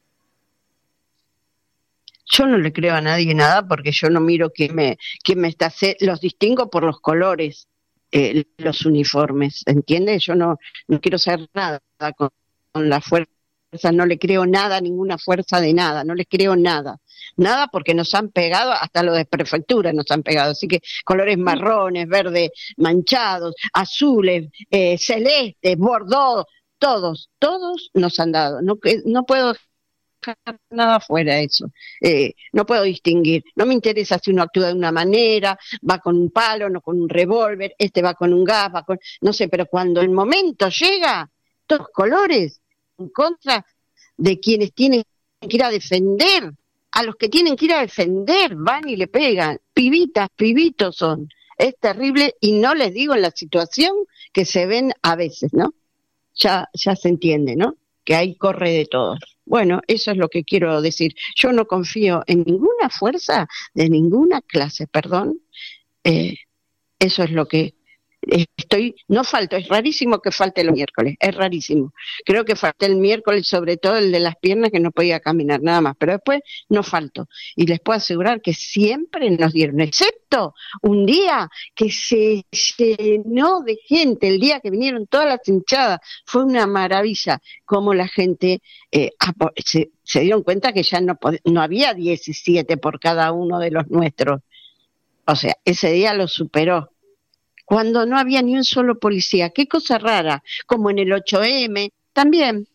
Yo no le creo a nadie nada porque yo no miro quién me, quién me está, hace- los distingo por los colores, eh, los uniformes, ¿entiendes? Yo no, no quiero saber nada con, con la fuerza, no le creo nada a ninguna fuerza de nada, no les creo nada, nada porque nos han pegado, hasta los de prefectura nos han pegado, así que colores marrones, verdes manchados, azules, eh, celestes, bordeaux, todos, todos nos han dado, no, que- no puedo nada fuera de eso, eh, no puedo distinguir, no me interesa si uno actúa de una manera, va con un palo, no con un revólver, este va con un gas, va con, no sé, pero cuando el momento llega, todos colores en contra de quienes tienen que ir a defender, a los que tienen que ir a defender, van y le pegan, pibitas, pibitos son, es terrible y no les digo en la situación que se ven a veces, ¿no? Ya, ya se entiende, ¿no? Que ahí corre de todo. Bueno, eso es lo que quiero decir. Yo no confío en ninguna fuerza de ninguna clase, perdón. Eh, eso es lo que eh, estoy, no falto, es rarísimo que falte los miércoles, es rarísimo. Creo que falté el miércoles, sobre todo el de las piernas, que no podía caminar nada más, pero después no falto. Y les puedo asegurar que siempre nos dieron, excepto un día que se llenó de gente, el día que vinieron todas las hinchadas, fue una maravilla, como la gente eh, apo- se, se dieron cuenta que ya no, pod- no había diecisiete por cada uno de los nuestros. O sea, ese día lo superó. Cuando no había ni un solo policía, qué cosa rara, como en el ocho eme, también,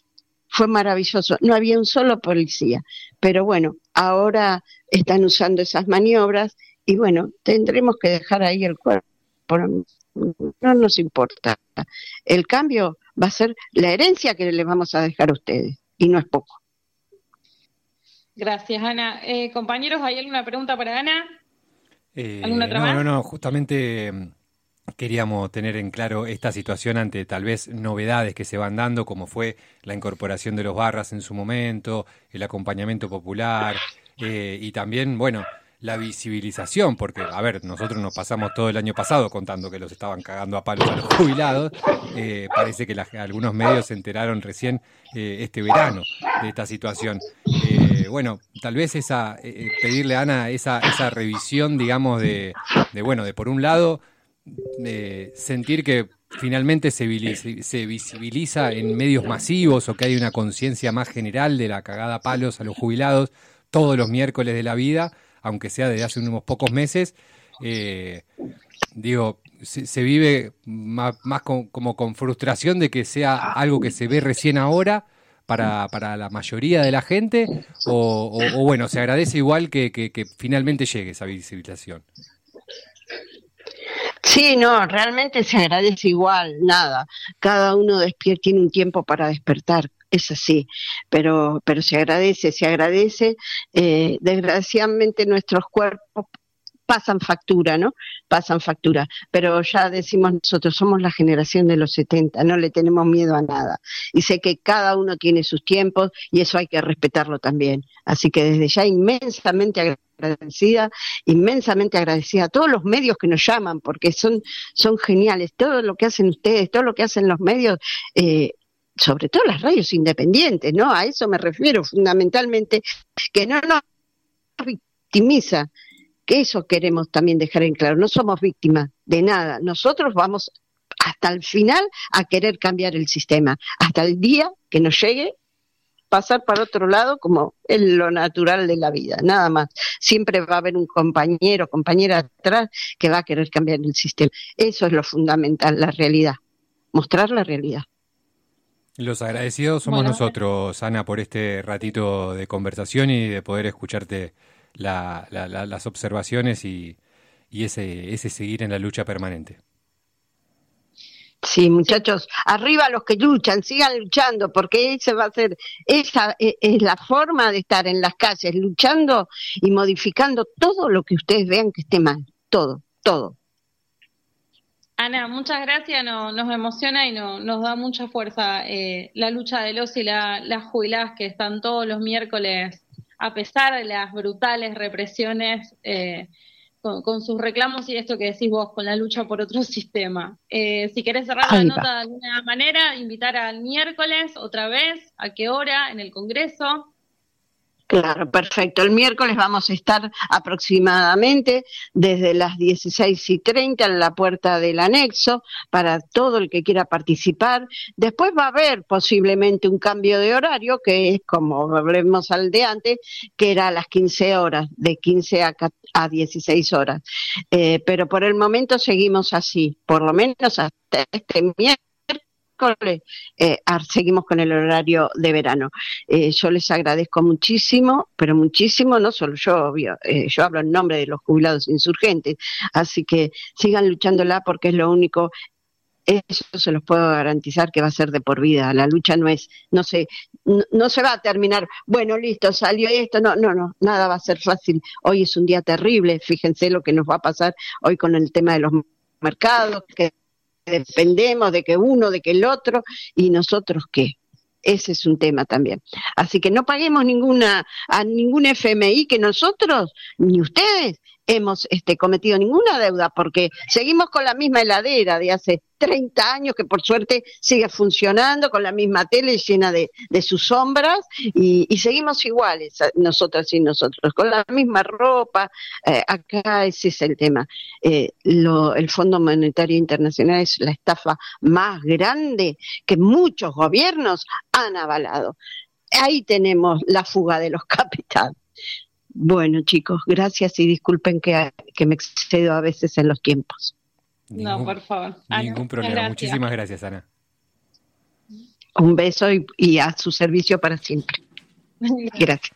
fue maravilloso, no había un solo policía, pero bueno, ahora están usando esas maniobras y bueno, tendremos que dejar ahí el cuerpo, no nos importa, el cambio va a ser la herencia que les vamos a dejar a ustedes, y no es poco. Gracias, Ana. Eh, compañeros, ¿hay alguna pregunta para Ana? Eh, ¿Alguna otra no, más? no, no, justamente mm, queríamos tener en claro esta situación ante tal vez novedades que se van dando, como fue la incorporación de los barras en su momento, el acompañamiento popular eh, y también, bueno, la visibilización, porque, a ver, nosotros nos pasamos todo el año pasado contando que los estaban cagando a palos a los jubilados, eh, parece que la- algunos medios se enteraron recién eh, este verano de esta situación. Eh, bueno, tal vez esa eh, pedirle a Ana esa, esa revisión, digamos, de, de, bueno, de por un lado, eh, sentir que finalmente se, vili- se visibiliza en medios masivos o que hay una conciencia más general de la cagada a palos a los jubilados todos los miércoles de la vida, aunque sea desde hace unos pocos meses, eh, digo, se, se vive más, más con- como con frustración de que sea algo que se ve recién ahora para, para la mayoría de la gente, o, o- o bueno, se agradece igual que, que- que finalmente llegue esa visibilización. Sí, no, realmente se agradece igual, nada. Cada uno despierta, tiene un tiempo para despertar, es así, pero, pero se agradece, se agradece. Eh, desgraciadamente nuestros cuerpos pasan factura, ¿no? Pasan factura, pero ya decimos nosotros, somos la generación de los setenta, no le tenemos miedo a nada. Y sé que cada uno tiene sus tiempos y eso hay que respetarlo también. Así que desde ya inmensamente agradecida, inmensamente agradecida a todos los medios que nos llaman, porque son, son geniales. Todo lo que hacen ustedes, todo lo que hacen los medios, eh, sobre todo las radios independientes, ¿no? A eso me refiero fundamentalmente, que no nos victimiza, que eso queremos también dejar en claro, no somos víctimas de nada, nosotros vamos hasta el final a querer cambiar el sistema, hasta el día que nos llegue pasar para otro lado como es lo natural de la vida, nada más. Siempre va a haber un compañero, compañera atrás que va a querer cambiar el sistema. Eso es lo fundamental, la realidad, mostrar la realidad. Los agradecidos somos Bueno, nosotros, Ana, por este ratito de conversación y de poder escucharte la- la- la- las observaciones y, y ese, ese seguir en la lucha permanente. Sí, muchachos, arriba los que luchan, sigan luchando, porque ese va a ser, esa e- es la forma de estar en las calles, luchando y modificando todo lo que ustedes vean que esté mal, todo, todo. Ana, muchas gracias, no- nos emociona y no- nos da mucha fuerza eh, la lucha de los y la- las jubiladas que están todos los miércoles, a pesar de las brutales represiones, eh, con, con sus reclamos y esto que decís vos, con la lucha por otro sistema. Eh, si querés cerrar la Ahí va. nota de alguna manera, invitar al miércoles otra vez, ¿a qué hora? En el Congreso. Claro, perfecto. El miércoles vamos a estar aproximadamente desde las dieciséis y treinta en la puerta del anexo para todo el que quiera participar. Después va a haber posiblemente un cambio de horario, que es como hablemos al de antes, que era a las quince horas, de quince a ca- a dieciséis horas. Eh, pero por el momento seguimos así, por lo menos hasta este miércoles. Eh, ah, seguimos con el horario de verano. Eh, yo les agradezco muchísimo, pero muchísimo, no solo yo, obvio, eh, yo hablo en nombre de los jubilados insurgentes, así que sigan luchándola porque es lo único, eso se los puedo garantizar que va a ser de por vida. La lucha no es, no se, no, no se va a terminar, bueno, listo, salió esto, no, no, no, nada va a ser fácil. Hoy es un día terrible, fíjense lo que nos va a pasar hoy con el tema de los mercados, que dependemos de que uno, de que el otro, y nosotros qué. Ese es un tema también. Así que no paguemos ninguna a ningún F M I que nosotros, ni ustedes, hemos este, cometido ninguna deuda, porque seguimos con la misma heladera de hace treinta años, que por suerte sigue funcionando, con la misma tele llena de, de sus sombras, y, y seguimos iguales, nosotras y nosotros, con la misma ropa. Eh, acá ese es el tema. Eh, lo, el Fondo Monetario Internacional es la estafa más grande que muchos gobiernos han avalado. Ahí tenemos la fuga de los capitales. Bueno, chicos, gracias y disculpen que, que me excedo a veces en los tiempos. No, por favor. Ana, Ningún muchas problema. gracias. Muchísimas gracias, Ana. Un beso y, y a su servicio para siempre. Gracias.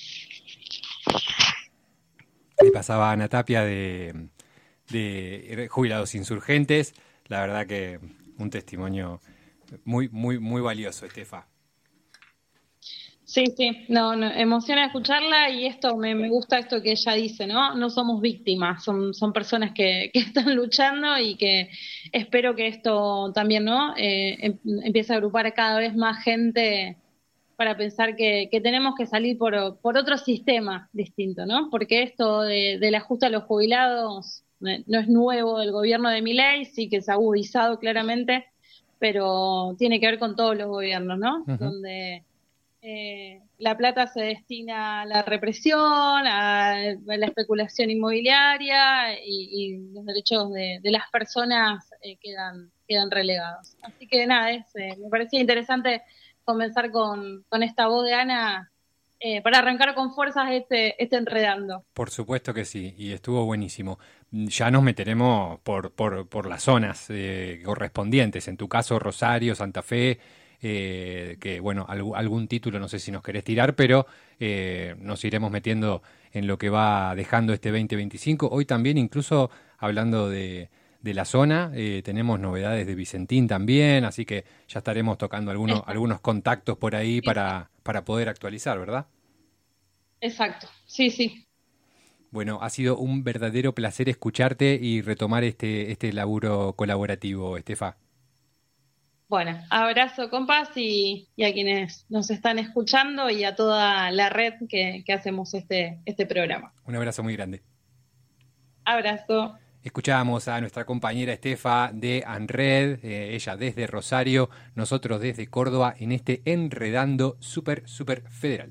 Ahí pasaba Ana Tapia de, de Jubilados Insurgentes. La verdad que un testimonio muy, muy, muy valioso, Estefa. Sí, sí, no, no, emociona escucharla y esto, me, me gusta esto que ella dice, ¿no? No somos víctimas, son, son personas que, que están luchando y que espero que esto también, ¿no? Eh, em, empiece a agrupar a cada vez más gente para pensar que, que tenemos que salir por, por otro sistema distinto, ¿no? Porque esto de, del ajuste a los jubilados eh, no es nuevo del gobierno de Milei, sí que se ha agudizado claramente, pero tiene que ver con todos los gobiernos, ¿no? Uh-huh. Donde eh, la plata se destina a la represión, a, a la especulación inmobiliaria y, y los derechos de, de las personas eh, quedan, quedan relegados. Así que nada, es, eh, me parecía interesante comenzar con, con esta voz de Ana eh, para arrancar con fuerzas este, este enredando. Por supuesto que sí, y estuvo buenísimo. Ya nos meteremos por, por, por las zonas eh, correspondientes, en tu caso Rosario, Santa Fe, eh, que bueno, alg- algún título no sé si nos querés tirar, pero eh, nos iremos metiendo en lo que va dejando este veinte veinticinco. Hoy también incluso hablando de... de la zona, eh, tenemos novedades de Vicentín también, así que ya estaremos tocando algunos, algunos contactos por ahí para, para poder actualizar, ¿verdad? Exacto, sí, sí. Bueno, ha sido un verdadero placer escucharte y retomar este, este laburo colaborativo, Estefa. Bueno, abrazo, compas, y, y a quienes nos están escuchando y a toda la red que, que hacemos este, este programa. Un abrazo muy grande. Abrazo. Escuchábamos a nuestra compañera Estefa de ANRED, eh, ella desde Rosario, nosotros desde Córdoba, en este Enredando Súper, Súper Federal.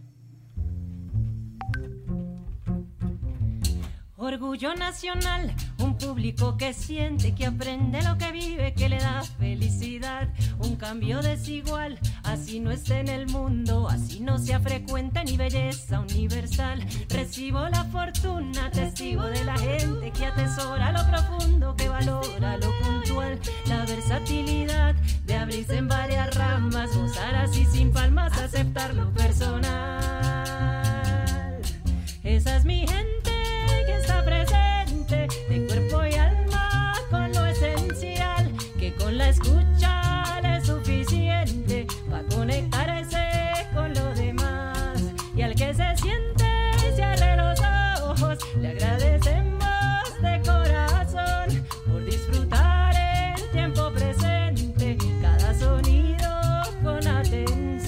Orgullo nacional, un público que siente, que aprende lo que vive, que le da felicidad. Un cambio desigual, así no esté en el mundo, así no sea frecuente ni belleza universal. Recibo la fortuna, testigo de la gente que atesora lo profundo, que valora lo puntual. La versatilidad de abrirse en varias ramas, gozar así sin palmas, aceptar lo personal. Esa es mi gente que está presente de cuerpo y alma con lo esencial, que con la escucha le es suficiente para conectarse con lo demás. Y al que se siente cierre los ojos, le agradecemos de corazón por disfrutar el tiempo presente, cada sonido con atención.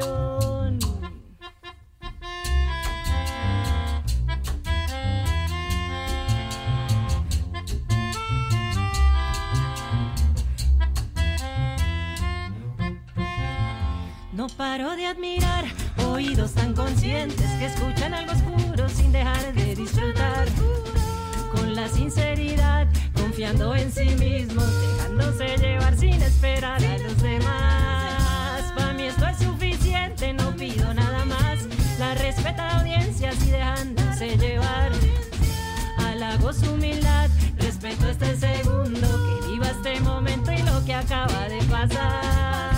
No paro de admirar oídos tan conscientes que escuchan algo oscuro sin dejar de disfrutar. Con la sinceridad, confiando en sí mismos, dejándose llevar sin esperar a los demás. Para mí esto es suficiente, no pido nada más. La respeta audiencias y dejándose llevar. Halago su humildad, respeto este segundo, que viva este momento y lo que acaba de pasar.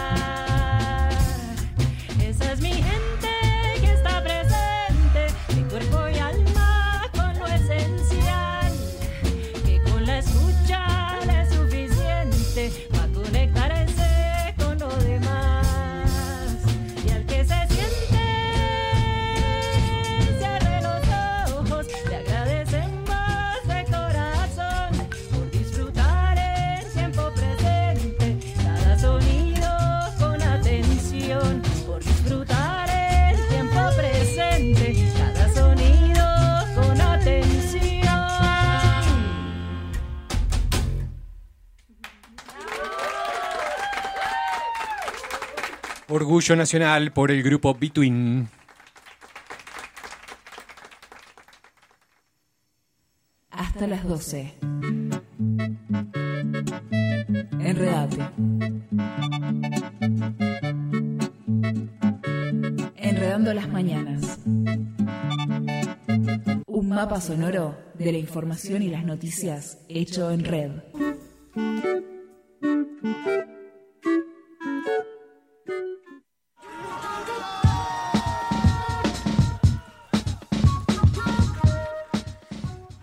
Esa es mi gente que está presente, de cuerpo y alma con lo esencial, que con la escucha le es suficiente para conectarse con lo demás. Y al que se siente cierre los ojos, le agradecemos de corazón por disfrutar el tiempo presente, cada sonido con atención. Disfrutar el tiempo presente, cada sonido con atención. Orgullo nacional por el grupo Between. Hasta las doce. Enredate. Enredando las mañanas. Un mapa sonoro de la información y las noticias hecho en red.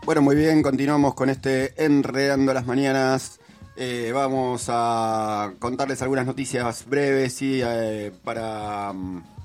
Bueno, muy bien, continuamos con este Enredando las Mañanas. Eh, vamos a contarles algunas noticias breves y eh, para,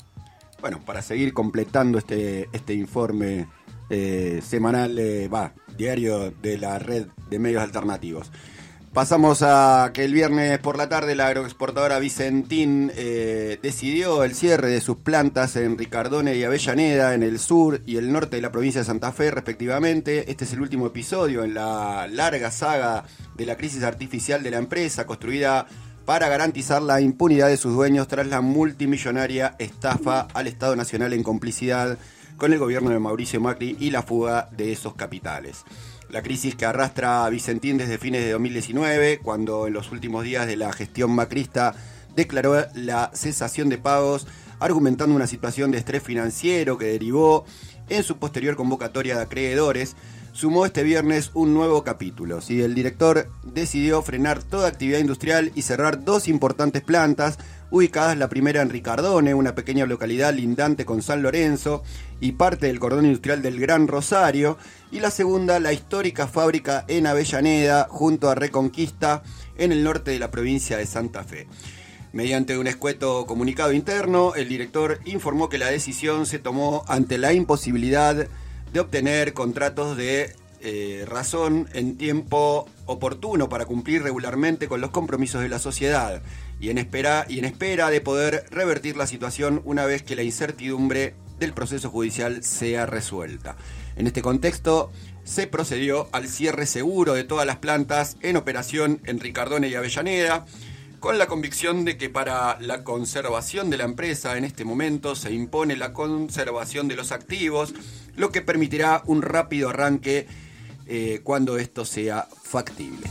bueno, para seguir completando este, este informe eh, semanal, va, eh, diario de la red de medios alternativos. Pasamos a que el viernes por la tarde la agroexportadora Vicentín eh, decidió el cierre de sus plantas en Ricardone y Avellaneda, en el sur y el norte de la provincia de Santa Fe, respectivamente. Este es el último episodio en la larga saga de la crisis artificial de la empresa, construida para garantizar la impunidad de sus dueños tras la multimillonaria estafa al Estado Nacional en complicidad con el gobierno de Mauricio Macri y la fuga de esos capitales. La crisis que arrastra a Vicentín desde fines de dos mil diecinueve, cuando en los últimos días de la gestión macrista declaró la cesación de pagos, argumentando una situación de estrés financiero que derivó en su posterior convocatoria de acreedores, sumó este viernes un nuevo capítulo. Sí, el director decidió frenar toda actividad industrial y cerrar dos importantes plantas, ubicadas la primera en Ricardone, una pequeña localidad lindante con San Lorenzo y parte del cordón industrial del Gran Rosario, y la segunda, la histórica fábrica en Avellaneda, junto a Reconquista, en el norte de la provincia de Santa Fe. Mediante un escueto comunicado interno, el director informó que la decisión se tomó ante la imposibilidad de obtener contratos de eh, razón en tiempo oportuno para cumplir regularmente con los compromisos de la sociedad y en espera, y en espera de poder revertir la situación una vez que la incertidumbre del proceso judicial sea resuelta. En este contexto, se procedió al cierre seguro de todas las plantas en operación en Ricardone y Avellaneda, con la convicción de que para la conservación de la empresa en este momento se impone la conservación de los activos, lo que permitirá un rápido arranque eh, cuando esto sea factible.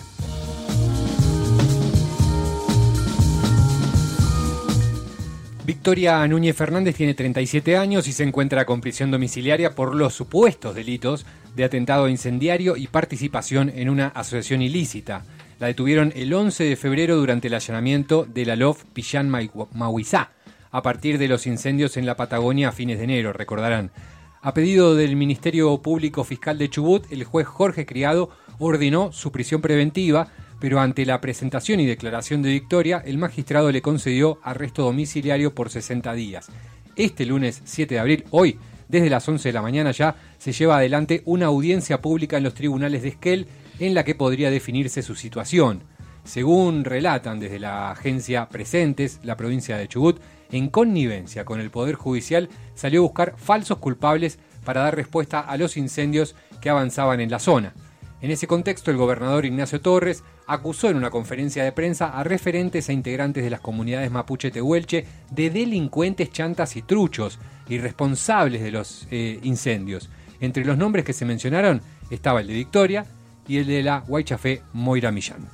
Victoria Núñez Fernández tiene treinta y siete años y se encuentra con prisión domiciliaria por los supuestos delitos de atentado incendiario y participación en una asociación ilícita. La detuvieron el once de febrero durante el allanamiento de la L O F Pillán Mahuizá, a partir de los incendios en la Patagonia a fines de enero, recordarán. A pedido del Ministerio Público Fiscal de Chubut, el juez Jorge Criado ordenó su prisión preventiva, pero ante la presentación y declaración de Victoria, el magistrado le concedió arresto domiciliario por sesenta días. Este lunes siete de abril, hoy, desde las once de la mañana ya, se lleva adelante una audiencia pública en los tribunales de Esquel, en la que podría definirse su situación. Según relatan desde la agencia Presentes, la provincia de Chubut, en connivencia con el Poder Judicial, salió a buscar falsos culpables para dar respuesta a los incendios que avanzaban en la zona. En ese contexto, el gobernador Ignacio Torres acusó en una conferencia de prensa a referentes e integrantes de las comunidades mapuche tehuelche de delincuentes, chantas y truchos, y responsables de los eh, incendios. Entre los nombres que se mencionaron estaba el de Victoria y el de la Huaychafé Moira Millán.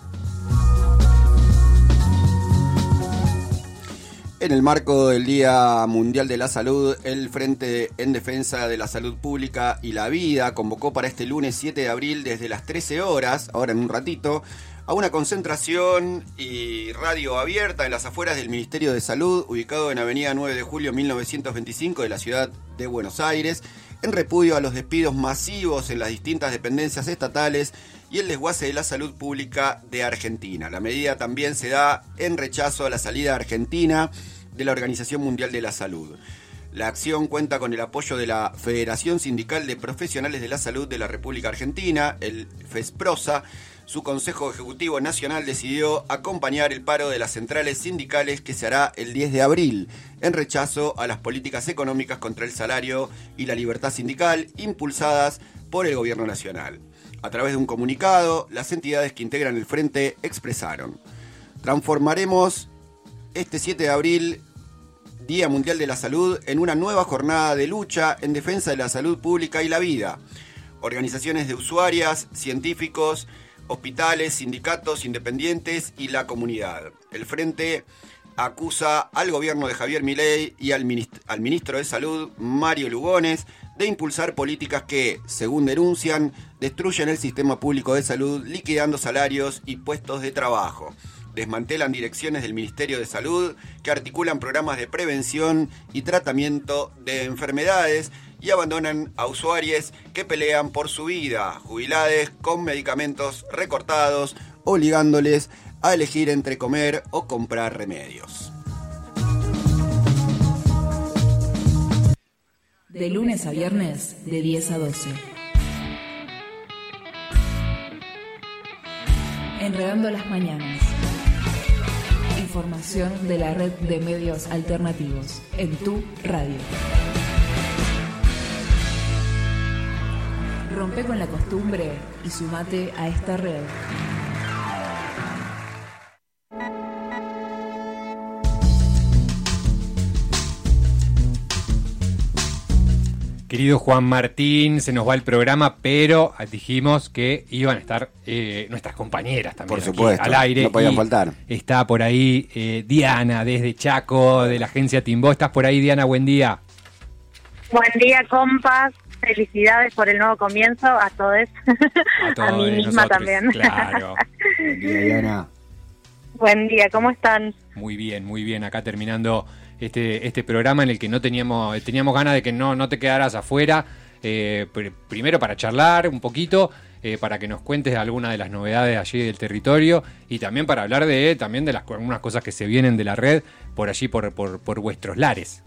En el marco del Día Mundial de la Salud, el Frente en Defensa de la Salud Pública y la Vida convocó para este lunes siete de abril desde las trece horas, ahora en un ratito, a una concentración y radio abierta en las afueras del Ministerio de Salud, ubicado en Avenida nueve de julio mil novecientos veinticinco de la ciudad de Buenos Aires, en repudio a los despidos masivos en las distintas dependencias estatales y el desguace de la salud pública de Argentina. La medida también se da en rechazo a la salida argentina de la Organización Mundial de la Salud. La acción cuenta con el apoyo de la Federación Sindical de Profesionales de la Salud de la República Argentina, el FESPROSA. Su Consejo Ejecutivo Nacional decidió acompañar el paro de las centrales sindicales que se hará el diez de abril, en rechazo a las políticas económicas contra el salario y la libertad sindical impulsadas por el Gobierno Nacional. A través de un comunicado, las entidades que integran el frente expresaron: transformaremos este siete de abril, Día Mundial de la Salud, en una nueva jornada de lucha en defensa de la salud pública y la vida. Organizaciones de usuarias, científicos, hospitales, sindicatos independientes y la comunidad. El Frente acusa al gobierno de Javier Milei y al ministro, al ministro de Salud, Mario Lugones, de impulsar políticas que, según denuncian, destruyen el sistema público de salud, liquidando salarios y puestos de trabajo. Desmantelan direcciones del Ministerio de Salud que articulan programas de prevención y tratamiento de enfermedades y abandonan a usuarios que pelean por su vida, jubilades con medicamentos recortados, obligándoles a elegir entre comer o comprar remedios. De lunes a viernes, de diez a doce. Enredando las mañanas. Información de la red de medios alternativos en tu radio. Rompe con la costumbre y sumate a esta red. Querido Juan Martín, se nos va el programa, pero dijimos que iban a estar eh, nuestras compañeras también. Por supuesto, al aire. No podían y faltar. Está por ahí eh, Diana, desde Chaco, de la agencia Timbó. ¿Estás por ahí, Diana? Buen día. Buen día, compas. Felicidades por el nuevo comienzo a todos. A, todos, a mí misma nosotros, también. Claro. Buen día, Diana. Buen día, ¿cómo están? Muy bien, muy bien. Acá terminando este este programa en el que no teníamos teníamos ganas de que no, no te quedaras afuera. Eh, pr- primero para charlar un poquito, eh, para que nos cuentes algunas de las novedades allí del territorio y también para hablar de también de las algunas cosas que se vienen de la red por allí, por, por, por vuestros lares.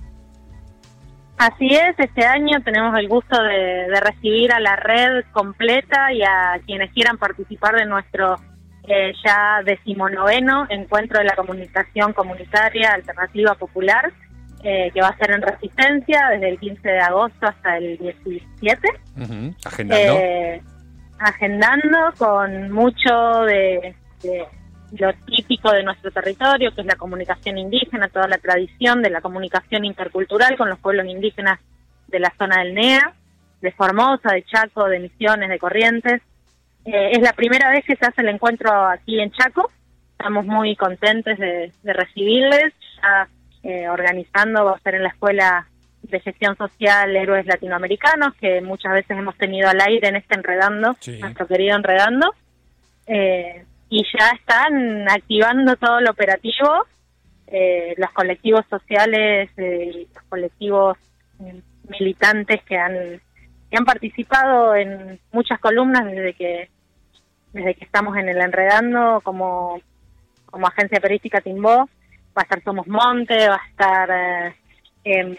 Así es, este año tenemos el gusto de, de recibir a la red completa y a quienes quieran participar de nuestro eh, ya decimonoveno encuentro de la comunicación comunitaria alternativa popular, eh, que va a ser en Resistencia desde el quince de agosto hasta el diecisiete. Uh-huh. Agendando. Eh, agendando con mucho de, de lo típico de nuestro territorio, que es la comunicación indígena, toda la tradición de la comunicación intercultural con los pueblos indígenas de la zona del N E A, de Formosa, de Chaco, de Misiones, de Corrientes. Eh, es la primera vez que se hace el encuentro aquí en Chaco. Estamos muy contentos de, de recibirles. Ya, eh, organizando, va a ser en la Escuela de Gestión Social Héroes Latinoamericanos, que muchas veces hemos tenido al aire en este Enredando, sí. Nuestro querido Enredando. Eh, y ya están activando todo el operativo, eh, los colectivos sociales, eh, los colectivos eh, militantes que han que han participado en muchas columnas desde que desde que estamos en el Enredando como como agencia periodística Timbó. Va a estar Somos Monte, va a estar eh, en,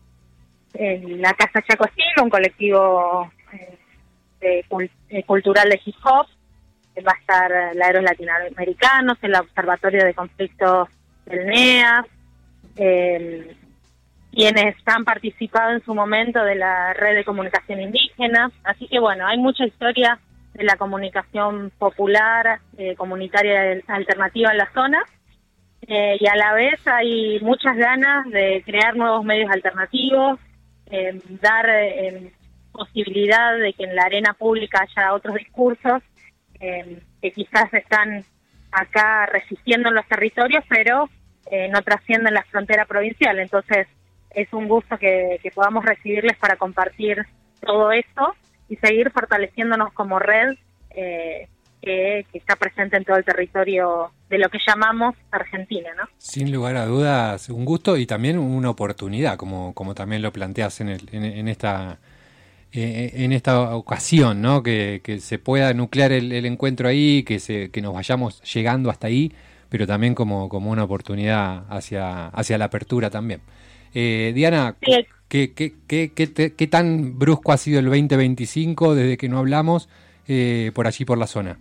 en la Casa Chaco Estilo, un colectivo eh, de, de, cultural de hip hop. Va a estar la Héroes Latinoamericanos, el Observatorio de Conflictos del N E A, eh, quienes han participado en su momento de la Red de Comunicación Indígena. Así que bueno, hay mucha historia de la comunicación popular, eh, comunitaria alternativa en la zona, eh, y a la vez hay muchas ganas de crear nuevos medios alternativos, eh, dar eh, posibilidad de que en la arena pública haya otros discursos, Eh, que quizás están acá resistiendo en los territorios, pero eh, no trascienden la frontera provincial. Entonces es un gusto que, que podamos recibirles para compartir todo esto y seguir fortaleciéndonos como red eh, que, que está presente en todo el territorio de lo que llamamos Argentina, ¿no? Sin lugar a dudas, un gusto y también una oportunidad, como, como también lo planteas en, el, en, en esta... en esta ocasión, ¿no? Que, que se pueda nuclear el, el encuentro ahí, que se que nos vayamos llegando hasta ahí, pero también como, como una oportunidad hacia hacia la apertura también. Eh, Diana, sí. ¿qué, qué, qué, qué, te, ¿qué tan brusco ha sido el veinte veinticinco desde que no hablamos eh, por allí, por la zona?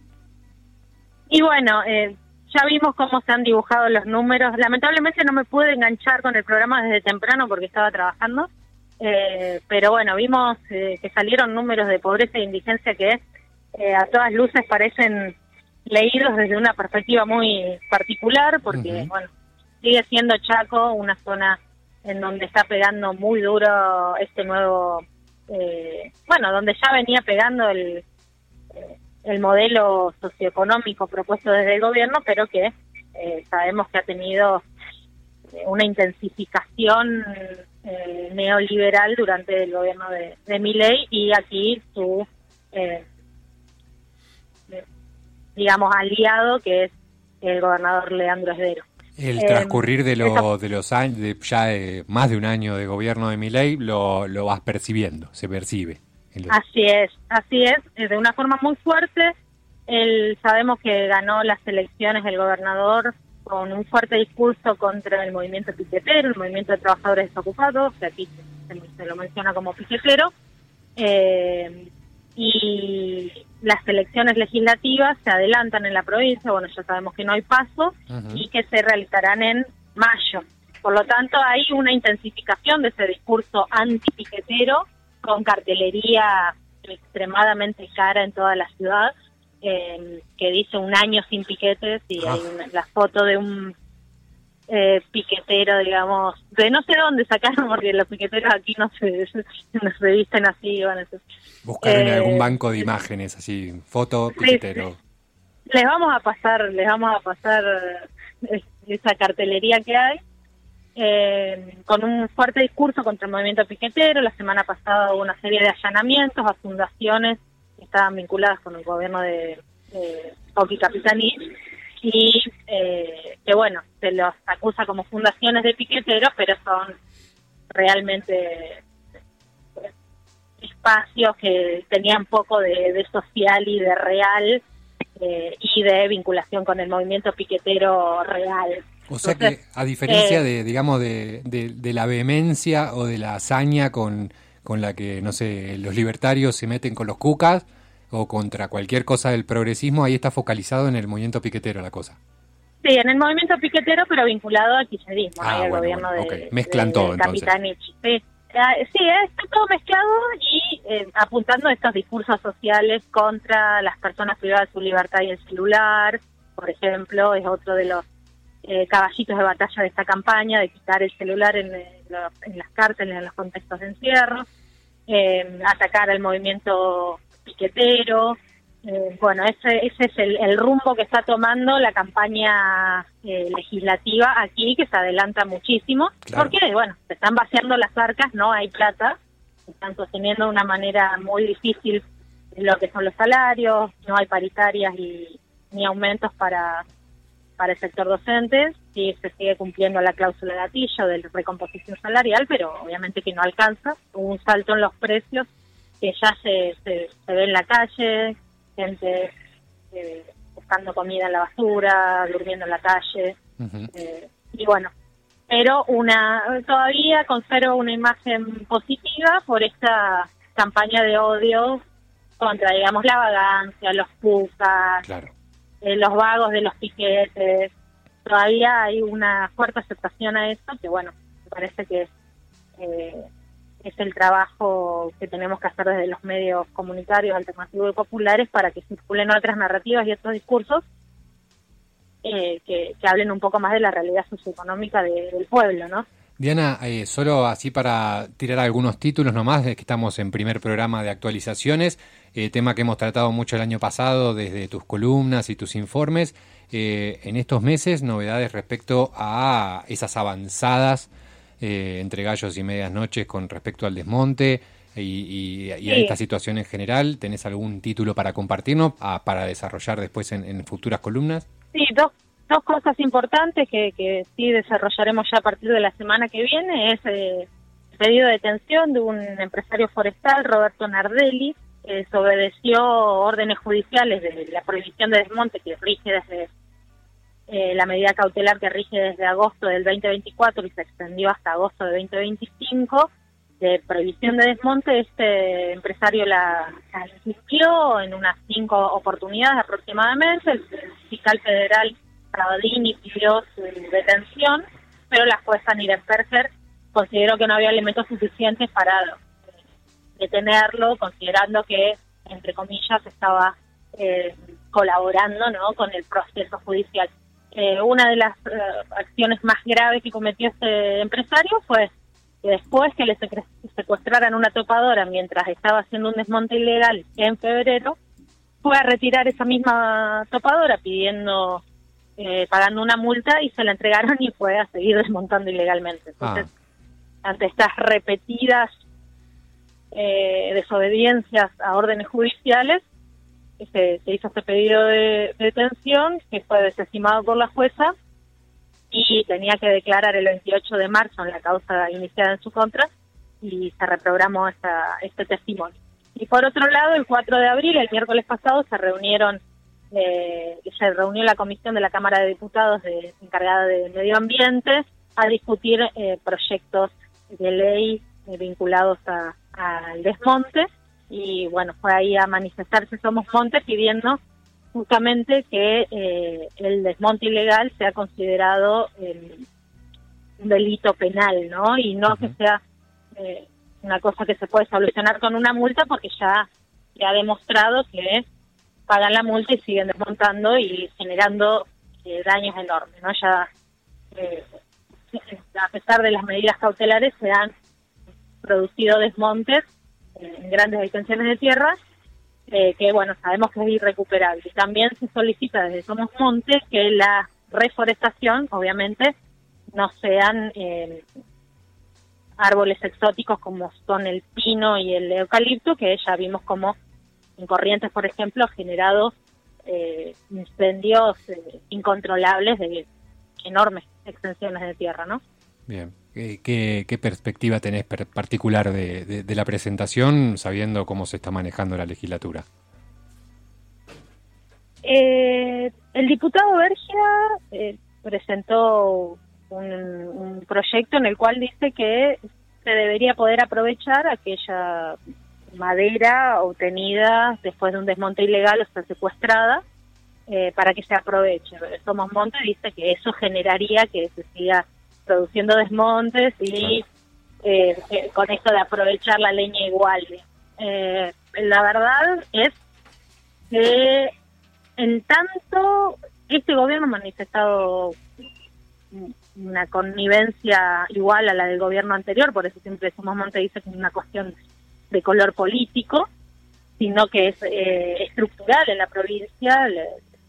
Y bueno, eh, ya vimos cómo se han dibujado los números. Lamentablemente no me pude enganchar con el programa desde temprano porque estaba trabajando. Eh, pero bueno, vimos eh, que salieron números de pobreza e indigencia que eh, a todas luces parecen leídos desde una perspectiva muy particular, porque uh-huh. bueno, sigue siendo Chaco una zona en donde está pegando muy duro este nuevo, eh, bueno, donde ya venía pegando el, eh, el modelo socioeconómico propuesto desde el gobierno, pero que eh, sabemos que ha tenido una intensificación eh, neoliberal durante el gobierno de, de Milei, y aquí su eh, digamos aliado, que es el gobernador Leandro Esdero. El Eh, transcurrir de, lo, esa- de los años, de ya de más de un año de gobierno de Milei, lo, lo vas percibiendo, se percibe. En lo- Así es, así es, eh, de una forma muy fuerte. Él, sabemos que ganó las elecciones el gobernador con un fuerte discurso contra el movimiento piquetero, el movimiento de trabajadores desocupados, que aquí se, se lo menciona como piquetero, eh, y las elecciones legislativas se adelantan en la provincia, bueno, ya sabemos que no hay paso, Ujú. y que se realizarán en mayo. Por lo tanto, hay una intensificación de ese discurso antipiquetero con cartelería extremadamente cara en toda la ciudad, eh, que dice un año sin piquetes, y Ah. hay una, la foto de un eh, piquetero, digamos, de no sé dónde sacaron, porque los piqueteros aquí no se, no se visten así, bueno, eso- Buscar en eh, algún banco de imágenes, así, foto, piquetero. les vamos a pasar, les vamos a pasar eh, esa cartelería que hay, eh, con un fuerte discurso contra el movimiento piquetero. La semana pasada hubo una serie de allanamientos a fundaciones que estaban vinculadas con el gobierno de, de Oki Capitanich, y eh, que bueno, se los acusa como fundaciones de piqueteros, pero son realmente espacios que tenían poco de, de social y de real, eh, y de vinculación con el movimiento piquetero real. O sea Entonces, que, a diferencia eh, de, digamos, de, de, de la vehemencia o de la hazaña con, con la que, no sé, los libertarios se meten con los cucas o contra cualquier cosa del progresismo, ahí está focalizado en el movimiento piquetero la cosa. Sí, en el movimiento piquetero, pero vinculado al kirchnerismo, Ah, ¿no? Y al bueno, gobierno bueno, de, ok. Mezclan de- todo, de entonces. Capitanich. Sí, Ah, sí, está todo mezclado y eh, apuntando a estos discursos sociales contra las personas privadas de su libertad y el celular, por ejemplo, es otro de los eh, caballitos de batalla de esta campaña, de quitar el celular en, eh, los- en las cárceles, en los contextos de encierro, eh, atacar al movimiento piquetero. Eh, bueno, ese, ese es el, el rumbo que está tomando la campaña eh, legislativa aquí, que se adelanta muchísimo, Claro. porque, bueno, se están vaciando las arcas, no hay plata, se están sosteniendo de una manera muy difícil lo que son los salarios, no hay paritarias y ni aumentos para, para el sector docente, sí se sigue cumpliendo la cláusula gatillo de recomposición salarial, pero obviamente que no alcanza. Hubo un salto en los precios que ya se, se, se ve en la calle, gente eh, buscando comida en la basura, durmiendo en la calle, Ujú. eh, y bueno, pero una todavía conservo una imagen positiva por esta campaña de odio contra, digamos, la vagancia, los pucas, Claro. eh, los vagos de los piquetes. Todavía hay una fuerte aceptación a esto, que bueno, me parece que eh, es el trabajo que tenemos que hacer desde los medios comunitarios, alternativos y populares, para que circulen otras narrativas y otros discursos eh, que, que hablen un poco más de la realidad socioeconómica de- del pueblo, ¿no? Diana, eh, solo así para tirar algunos títulos nomás, es que estamos en primer programa de actualizaciones, eh, tema que hemos tratado mucho el año pasado desde tus columnas y tus informes. Eh, en estos meses, novedades respecto a esas avanzadas eh, entre gallos y medias noches con respecto al desmonte y, y- y a Sí. esta situación en general. ¿Tenés algún título para compartirnos, ah, para desarrollar después en, en futuras columnas? Sí, dos, dos cosas importantes que, que sí desarrollaremos ya a partir de la semana que viene es eh, el pedido de detención de un empresario forestal, Roberto Nardelli, que desobedeció órdenes judiciales de la prohibición de desmonte que rige desde eh, la medida cautelar que rige desde agosto del veinte veinticuatro y se extendió hasta agosto de veinte veinticinco, de prohibición de desmonte. Este empresario la, la incumplió en unas cinco oportunidades aproximadamente. El fiscal federal Travadini pidió su detención, pero la jueza Nirenberger consideró que no había elementos suficientes para detenerlo, considerando que, entre comillas, estaba eh, colaborando, ¿no?, con el proceso judicial. Eh, una de las eh, acciones más graves que cometió este empresario fue que después que le secre- secuestraran una topadora mientras estaba haciendo un desmonte ilegal en febrero, fue a retirar esa misma topadora pidiendo, eh, pagando una multa, y se la entregaron y fue a seguir desmontando ilegalmente. Entonces, ante estas repetidas eh, desobediencias a órdenes judiciales, se, se hizo este pedido de, de detención, que fue desestimado por la jueza, y tenía que declarar el veintiocho de marzo en la causa iniciada en su contra y se reprogramó esta, este testimonio. Y por otro lado, el cuatro de abril, el miércoles pasado, se reunieron eh, se reunió la comisión de la Cámara de Diputados de, encargada de Medio Ambiente a discutir eh, proyectos de ley eh, vinculados a, al desmonte, y bueno, fue ahí a manifestarse Somos Monte pidiendo justamente que eh, el desmonte ilegal sea considerado eh, un delito penal, ¿no? Y no uh-huh. que sea eh, una cosa que se puede solucionar con una multa, porque ya se ha demostrado que pagan la multa y siguen desmontando y generando eh, daños enormes, ¿no? Ya eh, a pesar de las medidas cautelares se han producido desmontes eh, en grandes extensiones de tierra eh, que, bueno, sabemos que es irrecuperable. Y también se solicita desde Somos Monte que la reforestación, obviamente, no sean eh, árboles exóticos como son el pino y el eucalipto, que ya vimos como en Corrientes, por ejemplo, ha generado eh, incendios eh, incontrolables de enormes extensiones de tierra, ¿no? Bien. ¿Qué, qué perspectiva tenés per particular de, de, de la presentación, sabiendo cómo se está manejando la legislatura? Eh, el diputado Bergia eh, presentó un, un proyecto en el cual dice que se debería poder aprovechar aquella madera obtenida después de un desmonte ilegal o sea secuestrada eh, para que se aproveche. Somos Monte dice que eso generaría que se siga produciendo desmontes y eh, eh, con esto de aprovechar la leña igual. Eh, la verdad es que en tanto este gobierno ha manifestado una connivencia igual a la del gobierno anterior, por eso siempre Somos Monte dice que es una cuestión de color político, sino que es eh, estructural en la provincia el,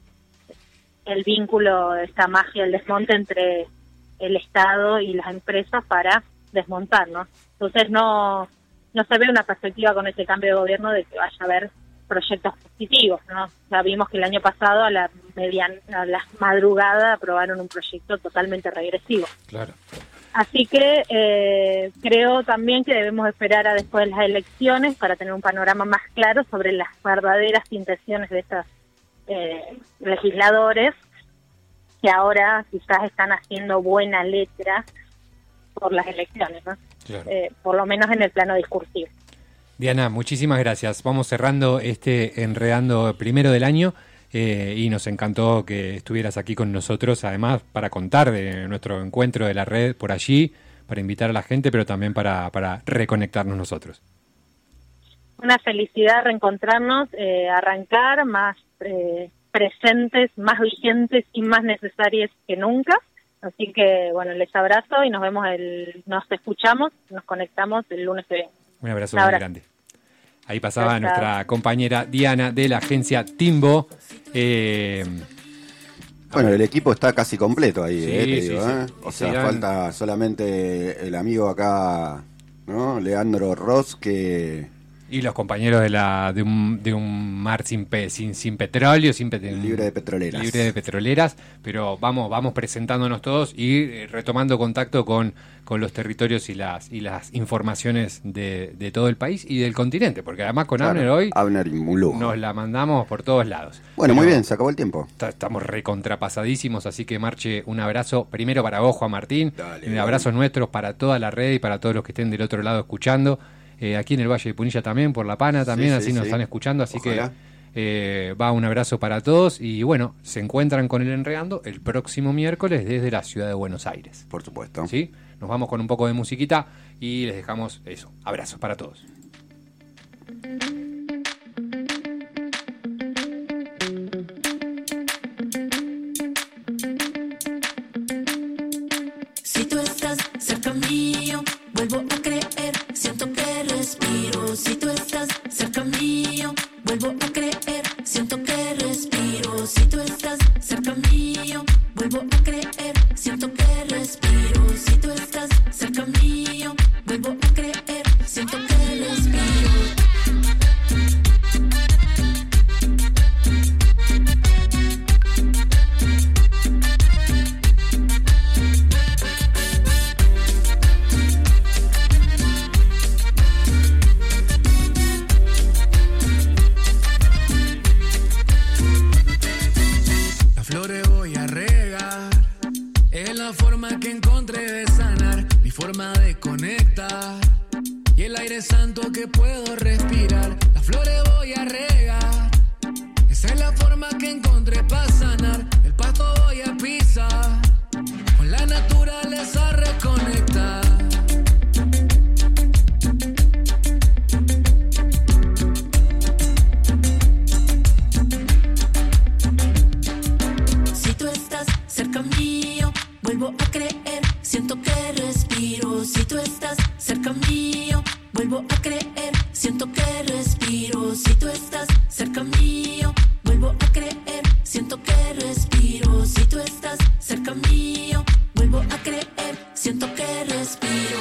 el vínculo, esta magia del desmonte entre el Estado y las empresas para desmontar, ¿no? Entonces no no se ve una perspectiva con este cambio de gobierno de que vaya a haber proyectos positivos, ¿no? Ya vimos que el año pasado a la median, a la madrugada aprobaron un proyecto totalmente regresivo. Claro. Así que eh, creo también que debemos esperar a después de las elecciones para tener un panorama más claro sobre las verdaderas intenciones de estos eh, legisladores que ahora quizás están haciendo buena letra por las elecciones, ¿no? Claro. Eh, por lo menos en el plano discursivo. Diana, muchísimas gracias. Vamos cerrando este Enredando primero del año. Eh, y nos encantó que estuvieras aquí con nosotros, además para contar de nuestro encuentro de la red por allí, para invitar a la gente, pero también para, para reconectarnos nosotros. Una felicidad reencontrarnos, eh, arrancar más eh, presentes, más vigentes y más necesarias que nunca. Así que, bueno, les abrazo y nos vemos, el, nos escuchamos, nos conectamos el lunes que viene. Un abrazo muy grande. Ahí pasaba nuestra compañera Diana de la agencia Timbo. Eh, bueno, el equipo está casi completo ahí, sí, eh, te sí, digo, sí. ¿eh? O sea, sigan... falta solamente el amigo acá, ¿no? Leandro Ross, que... Y los compañeros de la de un, de un mar sin, pe, sin sin petróleo, sin pe, libre de petroleras. Libre de petroleras, pero vamos vamos presentándonos todos y retomando contacto con, con los territorios y las y las informaciones de, de todo el país y del continente, porque además con claro, Abner hoy Abner y Mulú. Nos la mandamos por todos lados. Bueno, pero muy bien, se acabó el tiempo. Estamos recontrapasadísimos, así que Marche, un abrazo primero para vos, Juan Martín, Dale, un abrazo dale. nuestro para toda la red y para todos los que estén del otro lado escuchando. Eh, aquí en el Valle de Punilla también, por La Pana también, sí, así sí, nos sí. están escuchando, así Ojalá. que eh, va un abrazo para todos y bueno, se encuentran con el Enredando el próximo miércoles desde la ciudad de Buenos Aires. Por supuesto. ¿Sí? Nos vamos con un poco de musiquita y les dejamos eso, abrazos para todos. Si tú estás cerca mío, vuelvo a creer. Siento que respiro, si tú estás cerca mío, vuelvo a creer, siento que respiro, si tú estás cerca mío, vuelvo a creer, siento que respiro, si tú estás cerca mío, vuelvo a creer, siento que respiro. santo que puedo respirar. Las flores voy a regar. Esa es la forma que encontré para sanar. El pasto voy a pisar. Con la naturaleza reconectar. Si tú estás cerca mío, vuelvo a creer, siento que respiro. Si tú estás cerca mío, vuelvo a creer, siento que respiro. Si tú estás cerca mío, vuelvo a creer, siento que respiro. Si tú estás cerca mío, vuelvo a creer, siento que respiro.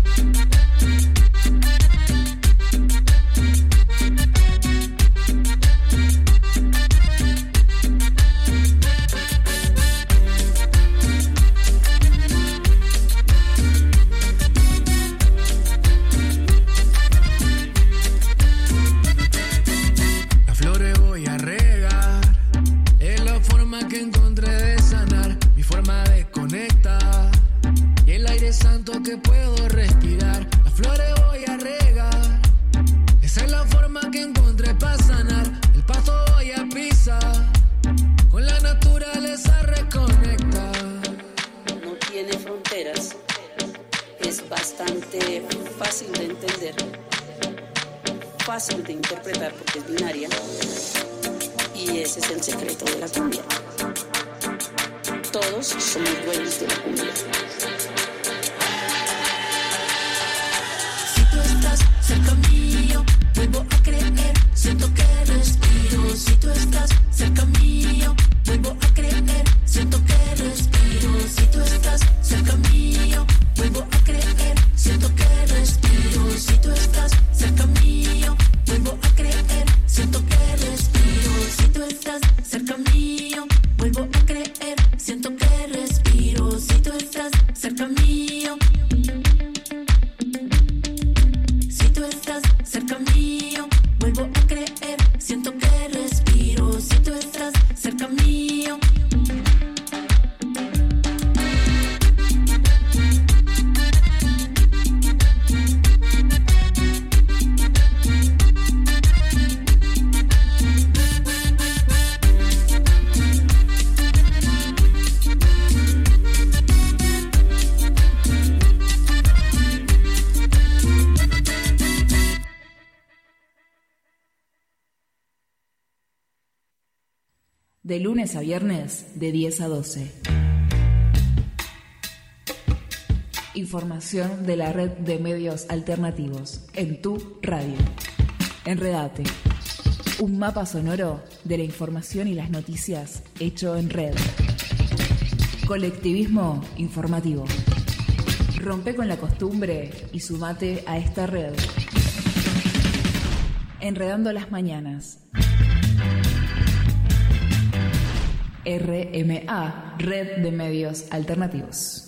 Que encontré de sanar, mi forma de conectar y el aire santo que puedo respirar. Las flores voy a regar, esa es la forma que encontré para sanar. El pasto voy a pisar, con la naturaleza reconectar. No tiene fronteras, es bastante fácil de entender, fácil de interpretar porque es binaria. Y ese es el secreto de la cumbia. Todos somos dueños de la cumbia. Si tú estás cerca mío, vuelvo a creer, siento que respiro. Si tú estás cerca mío, vuelvo a creer, siento que respiro. Si tú estás cerca mío, vuelvo a creer, siento que respiro. Si tú estás cerca mío, vuelvo a creer, siento que respiro. Si tú estás cerca mío, vuelvo a creer, siento que respiro. Si tú estás cerca mío, si tú estás cerca mío, vuelvo a creer, siento que respiro. Si tú estás cerca mío. De lunes a viernes, de diez a doce. Información de la red de medios alternativos en tu radio. Enredate. Un mapa sonoro de la información y las noticias hecho en red. Colectivismo informativo. Rompe con la costumbre y sumate a esta red. Enredando las mañanas. R M A, Red de Medios Alternativos.